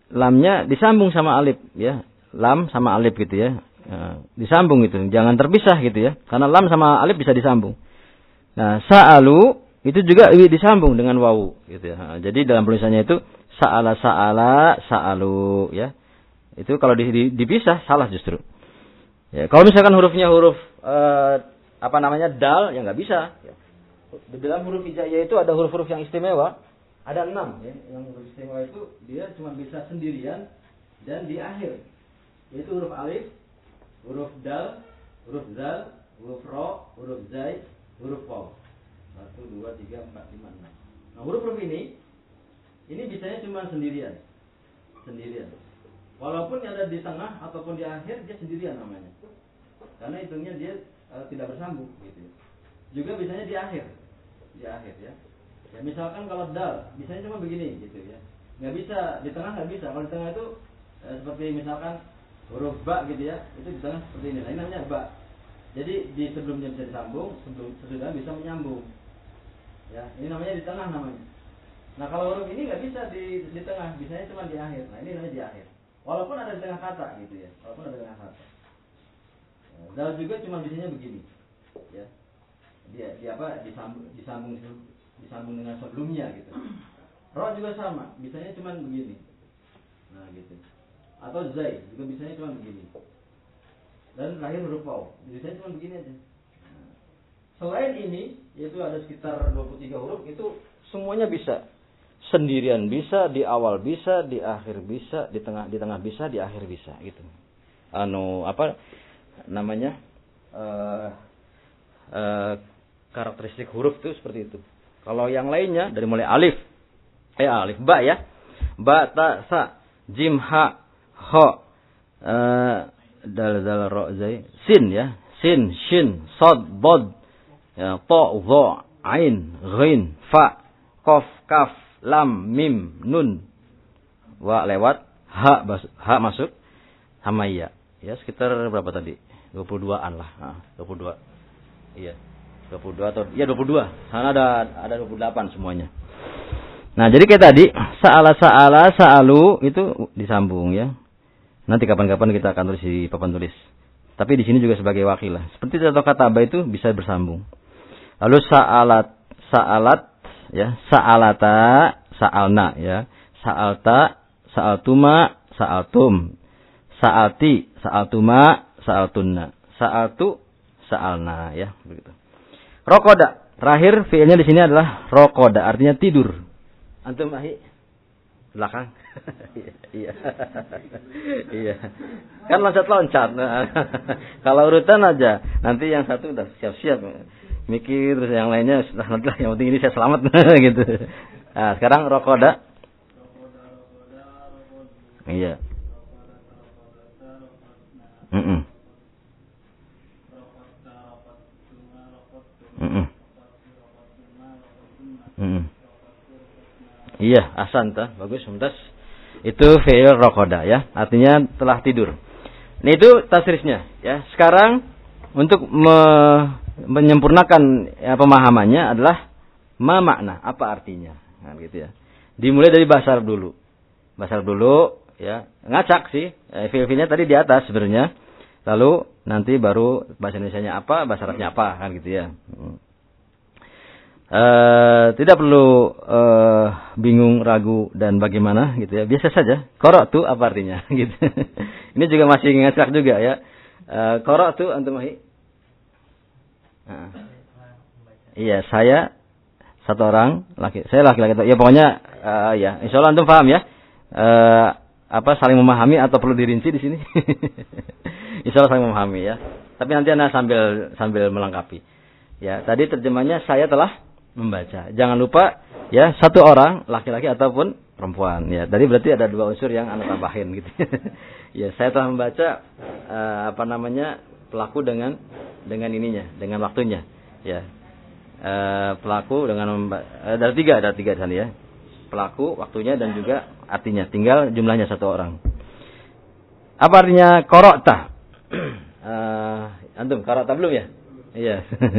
lamnya disambung sama alif ya. Lam sama alif gitu ya. Nah, disambung itu, jangan terpisah gitu ya. Karena lam sama alif bisa disambung. Nah, sa'alu itu juga disambung dengan wawu gitu ya. Nah, jadi dalam tulisannya itu sa'ala sa'ala sa'alu ya. Itu kalau di, di, dipisah salah justru. Ya, kalau misalkan hurufnya huruf eh, apa namanya dal ya nggak bisa. Ya. Di dalam huruf hijaiyah itu ada huruf-huruf yang istimewa, ada enam ya. Yang huruf istimewa itu dia cuma bisa sendirian dan di akhir. Yaitu huruf alif, huruf dal, huruf zal, huruf ro, huruf zai, huruf waw. Satu, dua, tiga, empat, lima, enam. Nah huruf-huruf ini, ini bisanya cuma sendirian, sendirian. Walaupun yang ada di tengah ataupun di akhir dia sendirian namanya, karena hitungnya dia e, tidak bersambung, gitu. Juga bisanya di akhir, di akhir ya. Ya misalkan kalau dal, bisanya cuma begini, gitu ya. Nggak bisa di tengah nggak bisa. Kalau di tengah itu e, seperti misalkan huruf ba gitu ya, itu di tengah seperti ini. Nah ini namanya ba. Jadi di sebelumnya bisa disambung, sebelum sesudah bisa menyambung. Ya, ini namanya di tengah namanya. Nah kalau huruf ini nggak bisa di di tengah, bisanya cuma di akhir. Nah ini namanya di akhir. Walaupun ada di tengah kata gitu ya, walaupun ada di tengah kata. Ya, dal juga cuma bisanya begini. Ya, dia, dia apa disambung disambung disambung dengan sebelumnya gitu. Ro juga sama, bisanya cuma begini. Nah gitu. Atau zai juga bisanya cuma begini. Dan terakhir huruf waw, bisanya cuma begini aja. Selain ini, yaitu ada sekitar dua puluh tiga huruf, itu semuanya bisa. Sendirian bisa, di awal bisa, di akhir bisa, di tengah di tengah bisa, di akhir bisa gitu. Anu apa namanya? Uh, uh, karakteristik huruf itu seperti itu. Kalau yang lainnya dari mulai alif, eh alif ba ya. Ba, ta, sa, jim, ha, ho, uh, dal, dal, ro, zai, sin ya. Sin, shin, sod, bod, ya, to, zo, ain, ghin, fa, kof, kaf, lam, mim, nun, wa lewat, ha, ha masuk, sama ya. Ya sekitar berapa tadi? dua puluh duaan lah. Nah, dua puluh dua. Iya. dua puluh dua atau iya dua puluh dua. Sana ada ada dua puluh delapan semuanya. Nah, jadi kayak tadi, sa'ala sa'ala sa'alu itu disambung ya. Nanti kapan-kapan kita akan tulis di papan tulis. Tapi di sini juga sebagai wakil lah. Seperti contoh kata aba itu bisa bersambung. Lalu sa'alat sa'alat ya, sa'alata sa'alna ya. Sa'alta sa'altuma sa'altum. Sa'alti sa'altuma sa'altunna. Sa'altu sa'alna ya, begitu. Rokoda, terakhir fi'ilnya di sini adalah rokoda, artinya tidur. Antum ahi belakang. Iya. Iya. Kan loncat-loncat. Kalau urutan aja, nanti yang satu udah siap-siap mikir, terus yang lainnya sudah nanti lah, yang penting ini saya selamat gitu. Nah, sekarang rokoda. Iya. Mm-mm. Mm-mm. Mm-mm. Iya, ahsan ta, bagus, mumtaz. Itu fi'il rokoda ya, artinya telah tidur. Ini itu tasrifnya ya. Sekarang untuk me menyempurnakan ya, pemahamannya adalah ma makna, apa artinya. Nah, gitu ya. Dimulai dari bahasa Arab dulu. Bahasa Arab dulu ya, ngacak sih. Eh, fi'il-fi'ilnya tadi di atas sebenarnya. Lalu nanti baru bahasa Indonesianya apa, bahasa Arabnya apa, kan gitu ya. Hmm. Uh, tidak perlu uh, bingung, ragu dan bagaimana gitu ya. Biasa saja. Qara'tu apa artinya gitu. Ini juga masih ngacak juga ya. Uh, Qara'tu antum mahi? Uh. Iya, saya satu orang laki. Saya laki-laki. Ya pokoknya uh, ya, insyaallah antum paham ya. Uh, apa saling memahami atau perlu dirinci di sini? Insyaallah saling memahami ya. Tapi nanti Anda sambil sambil melengkapi. Ya, tadi terjemahnya saya telah membaca. Jangan lupa ya, satu orang laki-laki ataupun perempuan ya. Tadi berarti ada dua unsur yang Anda tambahin gitu. Ya, saya telah membaca uh, apa namanya pelaku dengan dengan ininya, dengan waktunya. Ya. Uh, pelaku dengan uh, ada tiga, ada tiga di sana ya. Pelaku, waktunya dan juga artinya. Tinggal jumlahnya satu orang. Apa artinya qara'ta? uh, antum qara'ta belum ya? Iya.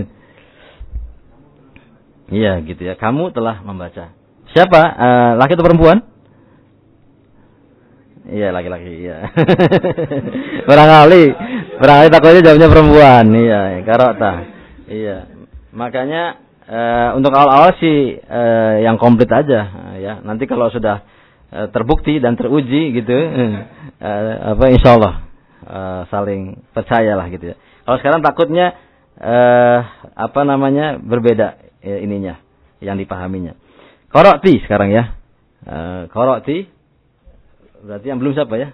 Iya gitu ya. Kamu telah membaca. Siapa? Uh, laki atau perempuan? Iya, laki-laki, iya. barangkali, barangkali takutnya jawabnya perempuan, iya, qara'ta. Iya. Makanya e, untuk awal-awal sih e, yang komplit aja, ya. Nanti kalau sudah e, terbukti dan teruji gitu, e, apa insyaallah e, saling percayalah gitu ya. Kalau sekarang takutnya e, apa namanya berbeda e, ininya, yang dipahaminya. Qara'ti sekarang ya. E, Qara'ti berarti yang belum siapa ya?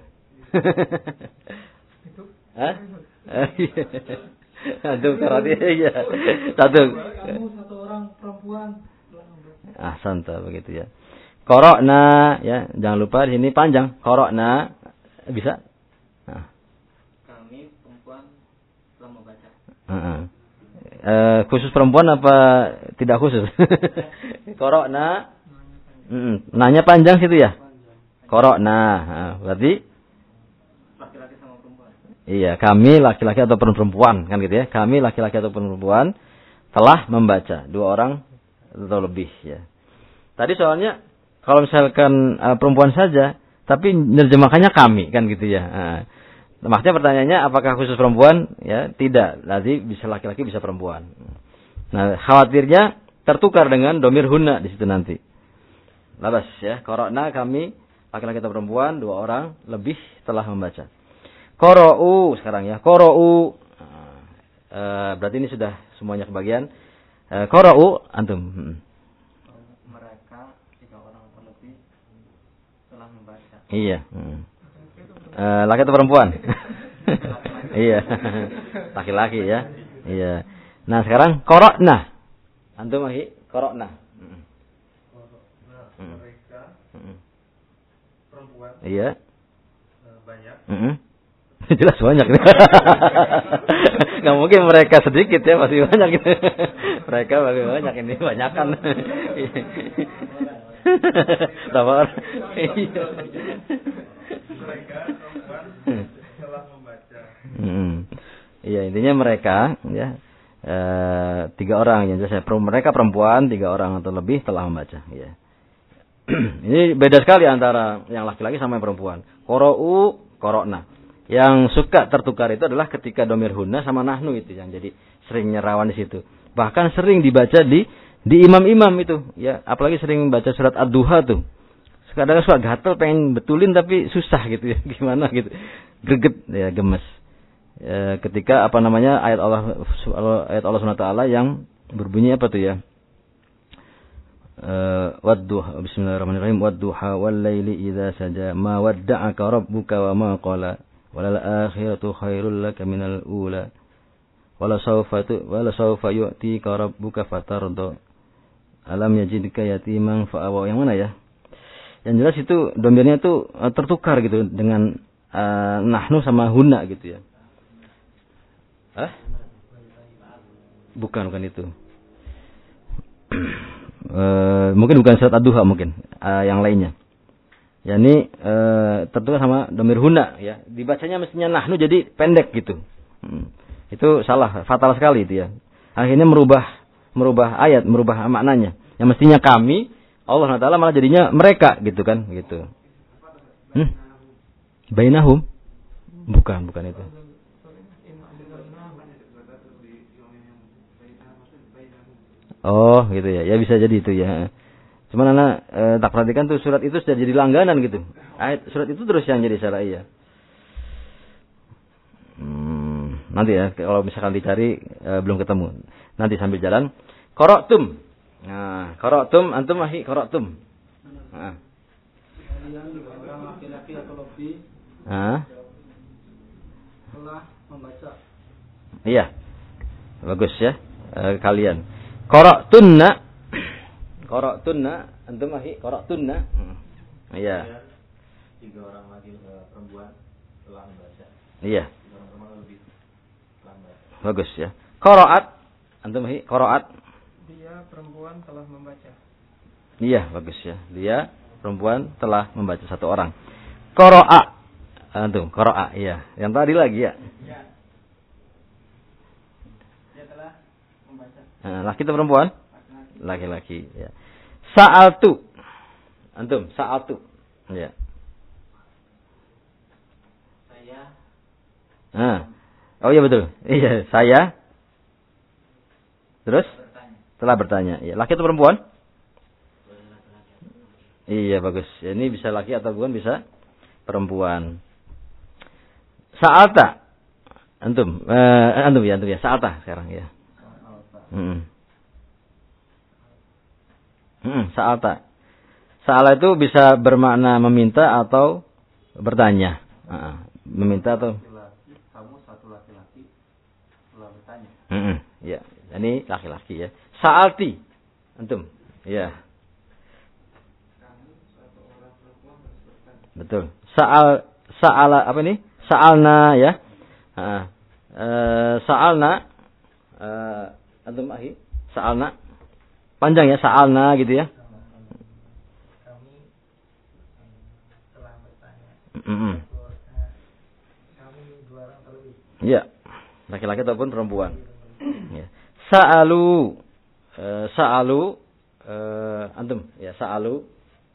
Itu. Hah? Aduh, karate ya. Satu. Kamu satu orang perempuan. Ah, santai begitu ya. Qara'na ya, jangan lupa di sini panjang. Qara'na bisa? Nah. Kami perempuan telah membaca. Uh-uh. Uh, khusus perempuan apa tidak khusus? Qara'na. Mm-mm. Nanya panjang situ ya? Qara'na. Nah, berarti Laki-laki sama perempuan. iya, kami laki-laki atau perempuan kan gitu ya. Kami laki-laki atau perempuan telah membaca, dua orang atau lebih ya. Tadi soalnya kalau misalkan uh, perempuan saja, tapi nerjemahkannya kami kan gitu ya. Nah, maksudnya pertanyaannya apakah khusus perempuan? Ya, tidak. Nanti bisa laki-laki bisa perempuan. Nah, khawatirnya tertukar dengan domir hunna di situ nanti. Labas ya, qara'na kami laki-laki atau perempuan dua orang lebih telah membaca. Qara'u sekarang ya. Qara'u e, berarti ini sudah semuanya kebagian. E, Qara'u antum. Hmm. Mereka tiga orang atau lebih telah membaca. Iya. Hmm. E, laki atau perempuan? Iya. Laki-laki ya. Iya. Nah, sekarang qara'na. Antum lagi qara'na. Hmm. Hmm. Mereka Hmm. perempuan Iya. banyak. Mm-hmm. Jelas banyak. Nggak mungkin mereka sedikit ya, pasti banyak. Mereka pasti banyak ini, banyakan. Tabar. Mereka perempuan telah membaca. Hmm. Iya, intinya mereka ya e, tiga orang yang jelas. Mereka perempuan tiga orang atau lebih telah membaca. Ya. Ini beda sekali antara yang laki-laki sama yang perempuan. Qara'u, qara'na. Yang suka tertukar itu adalah ketika domir hunna sama nahnu itu yang jadi sering nyerawan di situ. Bahkan sering dibaca di di imam-imam itu, ya, apalagi sering baca surat Ad-Duha tuh. Kadang suka gatel pengen betulin tapi susah gitu ya, gimana gitu. Greget ya, gemes. Ya, ketika apa namanya ayat Allah ayat Allah Subhanahu wa taala yang berbunyi apa tuh ya? Uh, wadduha bismillahirrahmanirrahim wadduha wal laili idza saja ma wadda'aka rabbuka wa ma qala walal akhiratu khairul laka minal ula wala sawfa tu wala sawfa yu'tika rabbuka fatarda alam yajidka yatiman fa'awa. Yang mana ya? Yang jelas itu domirnya itu uh, tertukar gitu dengan uh, nahnu sama hunna gitu ya. Hah? Bukan bukan itu. Uh, mungkin bukan surat Ad-Duha mungkin uh, yang lainnya. Ya ini uh, tertukar sama domir hunna ya. Dibacanya mestinya nahnu jadi pendek gitu. Hmm. Itu salah, fatal sekali itu ya. Akhirnya merubah merubah ayat, merubah maknanya. Yang mestinya kami, Allah Subhanahu wa taala malah jadinya mereka gitu kan, gitu. Hmm? Bainahum? Bukan, bukan itu. Oh, gitu ya. Ya bisa jadi itu ya. Cuman anak e, tak perhatikan tuh surat itu sudah jadi langganan gitu. Ayat surat itu terus yang jadi salah iya. Hmm, nanti ya kalau misalkan dicari e, belum ketemu. Nanti sambil jalan. Qara'tum. Nah, qara'tum antum ahi qara'tum. Nah. Kalian orang laki-laki atau lebih Nah. telah membaca. Iya. Bagus ya. E, kalian. Qara'tunna. Qara'tunna antum ahi qara'tunna. Iya. Tiga orang laki perempuan telah membaca. Iya. Tiga orang perempuan lebih telah membaca. Bagus ya. Qara'at antum ahi qara'at. Dia perempuan telah membaca. Iya, bagus ya. Dia perempuan telah membaca satu orang. Qara'a. Antum, qara'a, iya. Yang tadi lagi ya. Ya. Dia telah membaca. Nah, laki atau perempuan? Laki-laki, ya. Sa'altu. Antum, sa'altu. Ya. Nah. Oh iya betul. Iya, saya. Terus? Telah bertanya. Iya, laki atau perempuan? Iya, bagus. Ini bisa laki atau bukan, bisa perempuan. Sa'alta. Antum. Eh, antum ya, antum ya. Sa'alta sekarang ya. Heeh. Heeh, sa'alta. Sa'ala itu bisa bermakna meminta atau bertanya. Heeh. Meminta atau Kamu satu laki-laki telah bertanya. heeh, ya. Ini laki-laki ya. Sa'alti. Antum. Ya. Betul. Sa'al sa'ala apa ini? Sa'alna ya. Heeh. Eh, sa'alna eh antum ahi. Sa'alna. Panjang ya, sa'alna gitu ya. Kami telah bertanya. Mm-mm. Kami dua orang terlebih. Ya. Laki-laki ataupun perempuan. Ya. Sa'alu. Eh, sa'alu eh antum ya, sa'alu.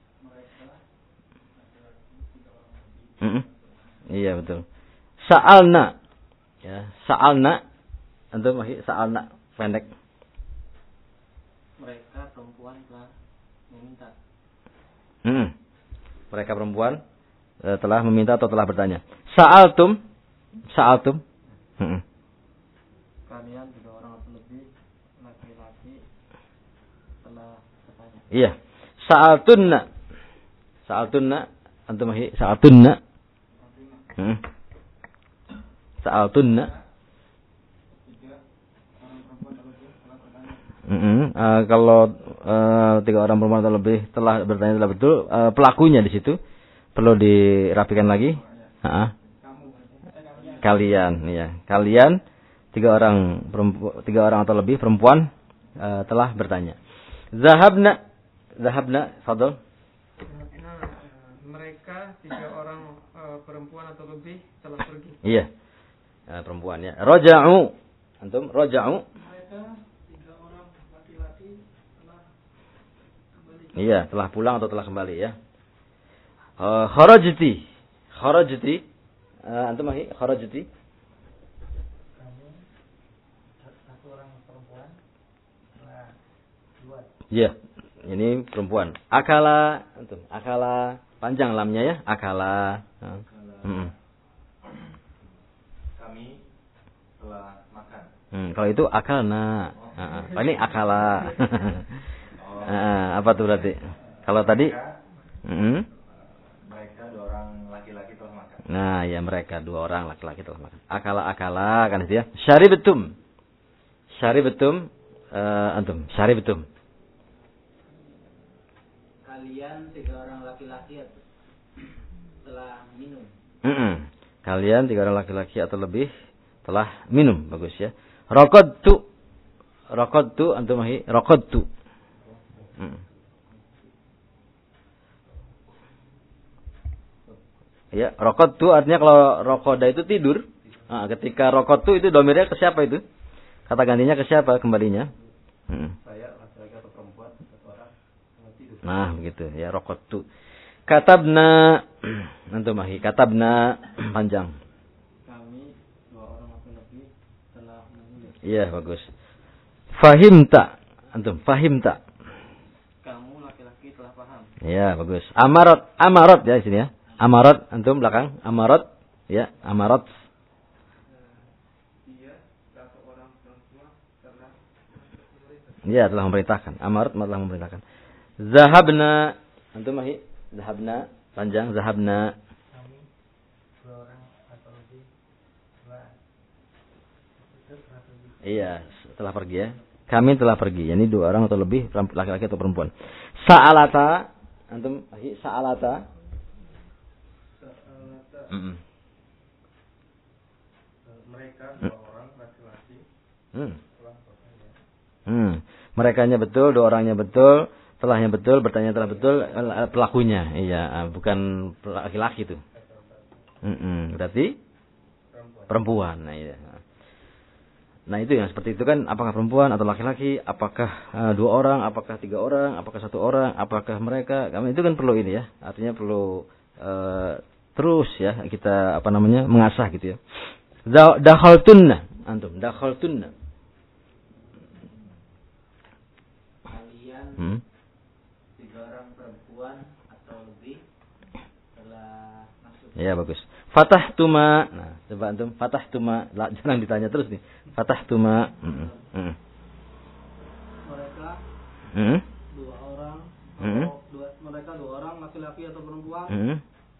Mm-mm. Iya betul. Sa'alna. Ya, sa'alna. Antum ahi, sa'alna pendek. Mereka perempuan telah meminta. Hmm. Mereka perempuan eh, telah meminta atau telah bertanya. Sa'altum, sa'altum. Hmm. Kalian tiga orang atau lebih laki-laki telah bertanya. Iya. Sa'altunna. Sa'altunna. Antum ahi, sa'altunna. Hmm. Sa'altunna. Mm-hmm. Uh, kalau uh, tiga orang perempuan atau lebih telah bertanya telah betul, uh, pelakunya di situ perlu dirapikan lagi. Uh-huh. Kalian, ya, kalian tiga orang perempuan, tiga orang atau lebih perempuan uh, telah bertanya. Zahabna, zahabna, fadl. Nah, mereka tiga orang uh, perempuan atau lebih telah pergi. Iya, uh, perempuan ya. Roja'u, antum roja'u. Iya, telah pulang atau telah kembali ya. Uh, kharajti. Kharajti. Uh, antum ahi, kharajti. Kamu satu orang perempuan telah dua. Iya, ini perempuan. Akala, antum. Akala, panjang lamnya ya. Akala. Uh. Hmm. Kami telah makan. Hmm, kalau itu akalna. Oh. Uh, uh. Ini akala. Nah, apa tuh berarti? Kalau tadi, mereka, mm, mereka dua orang laki-laki telah makan. Nah, ya mereka dua orang laki-laki telah makan. Akala akala kan itu ya. Syaribetum. Syaribetum uh, antum. Syaribetum. Kalian tiga orang laki-laki telah minum. Mm-mm. Kalian tiga orang laki-laki atau lebih telah minum. Bagus ya. Raqadtu. Raqadtu antum ahi. Raqadtu. Hmm. Ya, rokot tu artinya kalau rokoda itu tidur. Nah, ketika rokot tu itu domirnya ke siapa itu? Kata gantinya ke siapa kembalinya? Hmm. Saya laki-laki atau perempuan satu orang tidur. Nah, begitu ya, rokot tu. Katabna, antum ahi, katabna panjang. Kami dua orang atau lebih telah menulis. Iya, bagus. Fahimta, antum fahimta. Ya, bagus. Amarot, amarot ya di sini ya. Amarot antum belakang, amarot ya, amarot. Dia satu orang perempuan telah Ya, telah memerintahkan. Amarot telah memerintahkan. Zahabna, antum ahi, zahabna, panjang zahabna. Kami dua orang atau lebih telah Iya, telah pergi ya. Kami telah pergi. Yani dua orang atau lebih laki-laki atau perempuan. Sa'alata antum ahi sa'alata. Sa'alata. Mm-mm. Mereka dua mm. orang laki-laki. Hmm. Hmm. Merekanya betul, dua orangnya betul, telahnya betul, bertanya telah betul, pelakunya. Iya, bukan laki-laki itu. Mm-mm. Berarti perempuan. perempuan. Nah, iya. Nah itu yang seperti itu kan, apakah perempuan atau laki-laki, apakah uh, dua orang, apakah tiga orang, apakah satu orang, apakah mereka, kami itu kan perlu ini ya, artinya perlu uh, terus ya kita apa namanya mengasah gitu ya. Dakhaltunna. Antum, dakhaltunna. Kalian Hmm? tiga orang perempuan atau lebih telah masuk. Ya, bagus. Fatahtuma. Nah, coba antum, fatahtuma. Lah, jangan ditanya terus nih. Fatahtuma. Heeh. Heeh. Mereka Heeh. dua orang Hmm. atau dua, mereka dua orang laki-laki atau perempuan Heeh.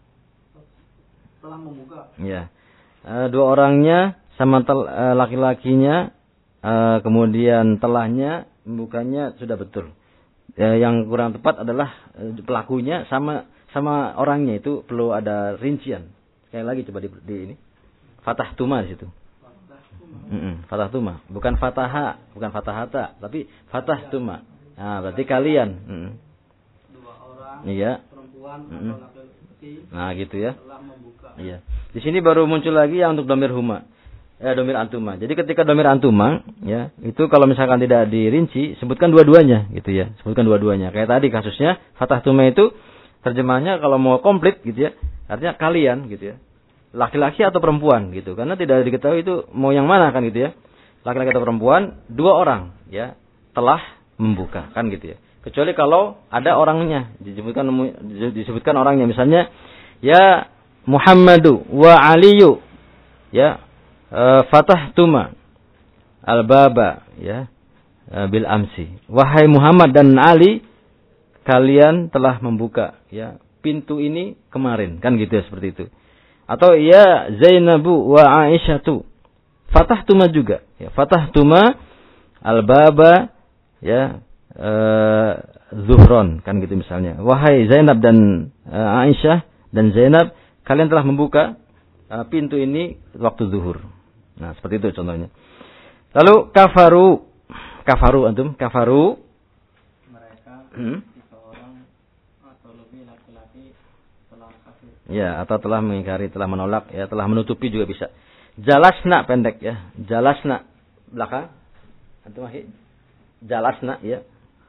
telah membuka. Ya. Uh, dua orangnya sama tel, uh, laki-lakinya uh, kemudian telahnya membukanya sudah betul. Uh, yang kurang tepat adalah uh, pelakunya sama sama orangnya itu perlu ada rincian. Sekali lagi coba di, di ini. Fatah tuma di situ. Mm-mm, fatah tuma, bukan fataha, bukan fatahata, tapi fatah tuma. Nah, berarti kalian. Mm-mm. Dua orang Iya. perempuan Mm-mm. atau laki-laki Nah, gitu ya. telah membuka. Iya. Di sini baru muncul lagi yang untuk domir huma. Ya, domir antuma. Jadi ketika domir antuma, ya, itu kalau misalkan tidak dirinci, sebutkan dua-duanya, gitu ya. Sebutkan dua-duanya. Kayak tadi kasusnya, fatah tuma itu terjemahnya kalau mau komplit, gitu ya. Artinya kalian, gitu ya. Laki-laki atau perempuan, gitu. Karena tidak diketahui itu mau yang mana, kan, gitu ya. Laki-laki atau perempuan, dua orang, ya, telah membuka, kan, gitu ya. Kecuali kalau ada orangnya, disebutkan disebutkan orangnya, misalnya, ya Muhammadu wa Aliyu, ya, uh, fatahtuma al-baba, ya, uh, bil amsi. Wahai Muhammad dan Ali, kalian telah membuka, ya, pintu ini kemarin, kan gitu ya, seperti itu. Atau ya Zainabu wa Aisyatu, fatahtuma juga, ya, fatahtuma al-baba, ya, uh, zuhron, kan gitu misalnya. Wahai Zainab dan uh, Aisyah dan Zainab, kalian telah membuka uh, pintu ini waktu zuhur. Nah, seperti itu contohnya. Lalu kafaru, kafaru antum, kafaru. Mereka Hmm? tiga orang atau lebih laki-laki telah kafir. Ya, atau telah mengingkari, telah menolak, ya, telah menutupi juga bisa. Jalasna pendek, ya, jalasna belakang. Antum ahi, jalasna, ya.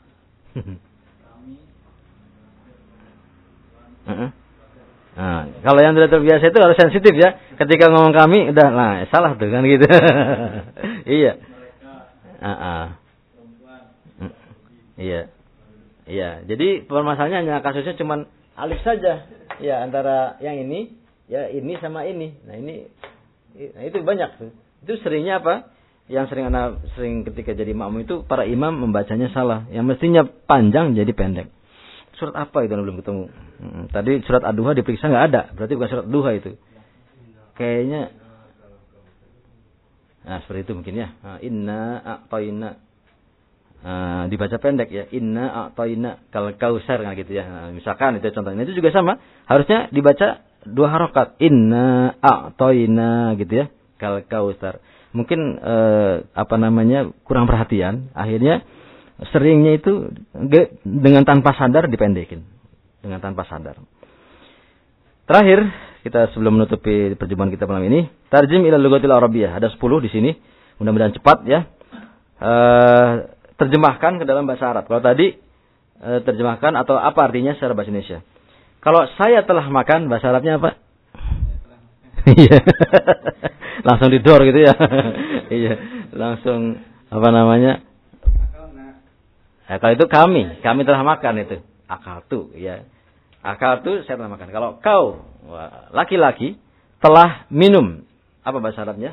Uh-uh. Nah, kalau yang tidak terbiasa itu harus sensitif, ya. Ketika ngomong kami, udah, nah, salah tuh, kan gitu. Iya. Uh-uh. Iya. Iya. Jadi permasalahannya hanya kasusnya cuman alif saja, ya, antara yang ini, ya, ini sama ini. Nah, ini, nah, itu banyak tuh. Itu seringnya apa? Yang sering anak sering ketika jadi makmum itu para imam membacanya salah. Yang mestinya panjang jadi pendek. Surat apa itu belum ketemu? Hmm, tadi surat Ad-Duha diperiksa nggak ada. Berarti bukan surat Duha itu. Kayaknya. Nah, seperti itu mungkin ya. Nah, inna a'tayna. Nah, dibaca pendek ya. Inna a'tayna kal kausar, kan gitu ya. Nah, misalkan itu contohnya. Itu juga sama. Harusnya dibaca dua harokat. Inna a'tayna gitu ya. Kal kausar. Mungkin eh, apa namanya kurang perhatian, akhirnya seringnya itu dengan tanpa sadar dipendekin, dengan tanpa sadar. Terakhir, kita sebelum menutupi perjumpaan kita malam ini, tarjim ila lughatil arabiyyah, ada sepuluh di sini, mudah-mudahan cepat ya. Eh, terjemahkan ke dalam bahasa Arab. Kalau tadi eh, terjemahkan atau apa artinya secara bahasa Indonesia. Kalau saya telah makan, bahasa Arabnya apa? Iya. Langsung didor gitu ya. Iya, langsung apa namanya? Eh, kalau itu kami, kami telah makan itu. Akal tuh, ya. Akal tuh saya telah makan. Kalau kau laki-laki telah minum, apa bahasa Arabnya?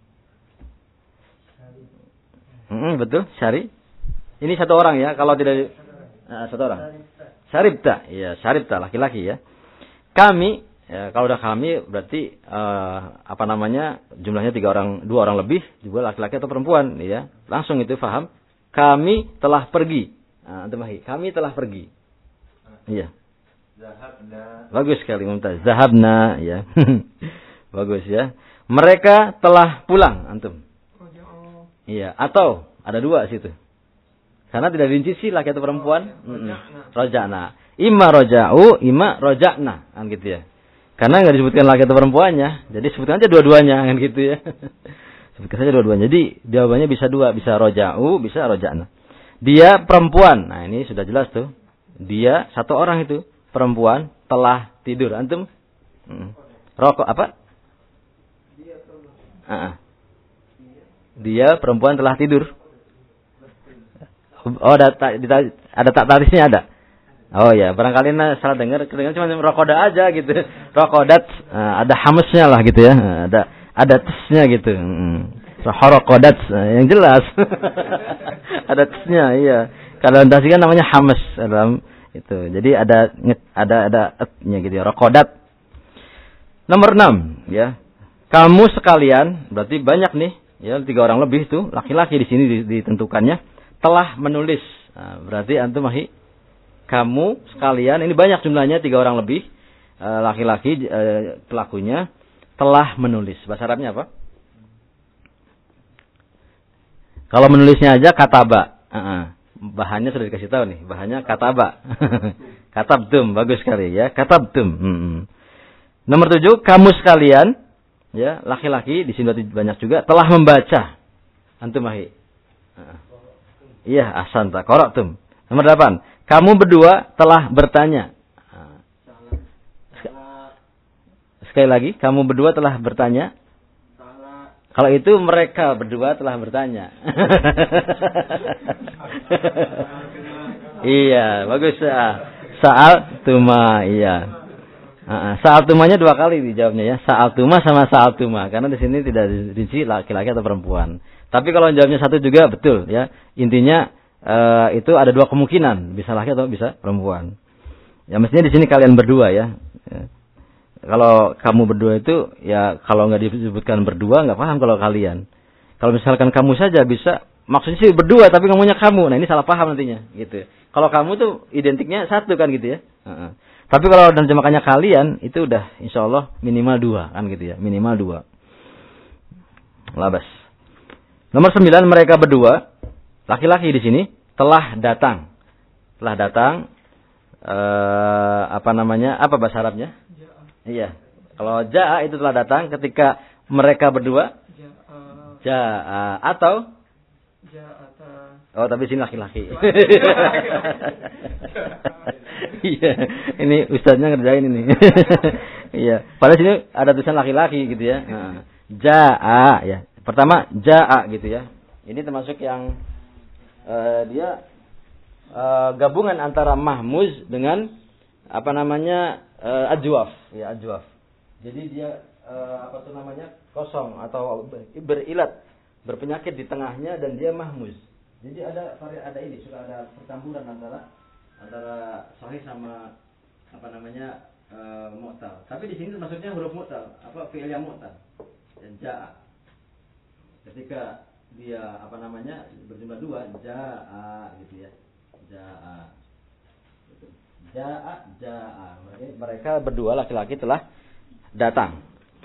Hmm, betul, syari. Ini satu orang ya, kalau tidak nah, satu orang. Syaribta, ya, syaribta laki-laki ya. Kami ya, kalau udah kami berarti uh, apa namanya jumlahnya tiga orang, dua orang lebih juga laki-laki atau perempuan, ya langsung itu paham. Kami telah pergi. Nah, kami telah pergi. Iya. Zahabna. Bagus sekali Mumtaz. Zahabna, ya. Bagus ya. Mereka telah pulang, antum. Iya. Atau ada dua situ. Karena tidak dirinci sih laki atau perempuan. Roja'na. Imma roja'u, imma roja'na, kan gitu ya. Karena nggak disebutkan laki atau perempuannya, jadi sebutkan aja dua-duanya, kan gitu ya. Sebutkan saja dua-duanya. Jadi jawabannya bisa dua, bisa roja'u, bisa roja'na. Dia perempuan, nah ini sudah jelas tuh. Dia satu orang itu perempuan telah tidur, antum? Hmm. Rokok apa? Uh-uh. Dia perempuan telah tidur. Oh, ada tak ada tak tarisnya ada. Oh ya, barangkali nah, salah dengar, kedengar cuma rokoda aja gitu. Rokodat, uh, ada hamesnya lah gitu ya. Uh, ada ada tesnya gitu. Hmm. Rokodat, uh, yang jelas. Ada tesnya, iya. Kalau dasi kan namanya hames dalam itu. Jadi ada ada ada etnya gitu ya. Rokodat. Nomor enam, ya. Kamu sekalian, berarti banyak nih, ya tiga orang lebih tuh, laki-laki di sini ditentukannya telah menulis. Nah, berarti antum mahi kamu sekalian, ini banyak jumlahnya, tiga orang lebih, laki-laki pelakunya telah menulis. Bahasa Arabnya apa? Kalau menulisnya aja kataba. Uh-uh. Bahannya sudah dikasih tahu nih, bahannya kataba. Katabtum, bagus sekali ya, katabtum. Hmm. Nomor tujuh, kamu sekalian, ya laki-laki di sini banyak juga telah membaca. Antum mahi. Uh-uh. Iya, ahsanta, qara'tum. Nomor delapan, kamu berdua telah bertanya. Sekali lagi, kamu berdua telah bertanya. Kalau itu mereka berdua telah bertanya. Iya, bagus. Saal tuma, iya. Saal tumanya dua kali dijawabnya ya. Saal tuma sama saal tuma, karena di sini tidak dirinci laki-laki atau perempuan. Tapi kalau jawabnya satu juga betul ya. Intinya Uh, itu ada dua kemungkinan, bisa laki atau bisa perempuan. Ya mestinya di sini kalian berdua ya. Ya. Kalau kamu berdua itu ya kalau nggak disebutkan berdua nggak paham kalau kalian. Kalau misalkan kamu saja bisa, maksudnya sih berdua tapi ngomongnya kamu. Nah ini salah paham nantinya gitu. Kalau kamu tuh identiknya satu kan gitu ya. Uh-uh. Tapi kalau terjemahannya kalian itu udah insya Allah minimal dua kan gitu ya, minimal dua. Labas. Nomor sembilan, mereka berdua laki-laki di sini telah datang, telah datang, eh, apa namanya, apa bahasa Arabnya? Ja'a. Iya, kalau ja'a itu telah datang ketika mereka berdua. Ja'a. Ja'a atau? Ja'ata. Oh tapi sini laki-laki. Iya, ini ustadznya ngerjain ini. Iya, pada sini ada tulisan laki-laki gitu ya. Nah, ja'a ya, pertama ja'a gitu ya. Ini termasuk yang Uh, dia uh, gabungan antara mahmuz dengan apa namanya uh, ajwaf ya ajwaf. Jadi dia uh, apa tuh namanya kosong atau berilat, berpenyakit di tengahnya dan dia mahmuz. Jadi ada ada ini sudah ada percampuran antara antara sahih sama apa namanya uh, mu'tal. Tapi di sini maksudnya huruf mu'tal, apa fi'il yang mu'tal. Dan ja'a. Ketika dia apa namanya berjumlah dua, ja'a gitu ya, ja'a, ja'a, ja'a. Mereka berdua laki-laki telah datang.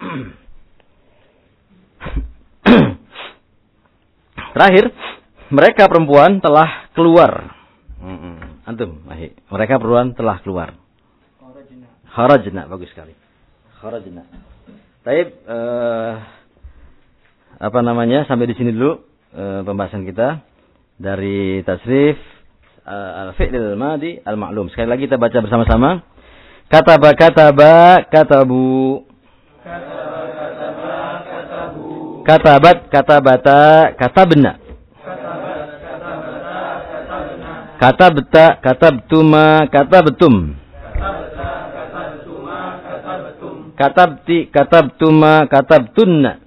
Terakhir, mereka perempuan telah keluar. Antum, ahi. Mereka perempuan telah keluar. Kharajna. Kharajna, bagus sekali. Kharajna. Baik. Uh, apa namanya sampai di sini dulu e, pembahasan kita dari tasrif e, al-fi'lil madi al-ma'lum. Sekali lagi kita baca bersama-sama. Kataba kataba katabu. Kataba kataba katabu. Katabat katabata katabna. Katabat katabata katabna. Katabta katabtuma katabtum. Katabta katabtuma katabtum. Katabti katabtuma katabtunna.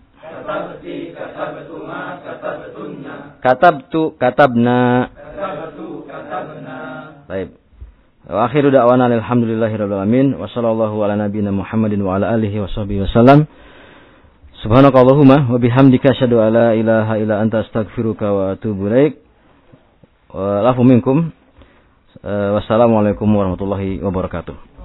Katabtu katabna. Katabtu katabna. Baik. Wa akhiru da'wana alhamdulillahirabbil alamin wa sallallahu ala nabiyyina Muhammadin wa ala alihi washabbihi wasallam. Subhanakallahumma wa bihamdika asyhadu an la ilaha illa anta astaghfiruka wa atubu ilaik. Wa lafu minkum. Wassalamualaikum warahmatullahi wabarakatuh.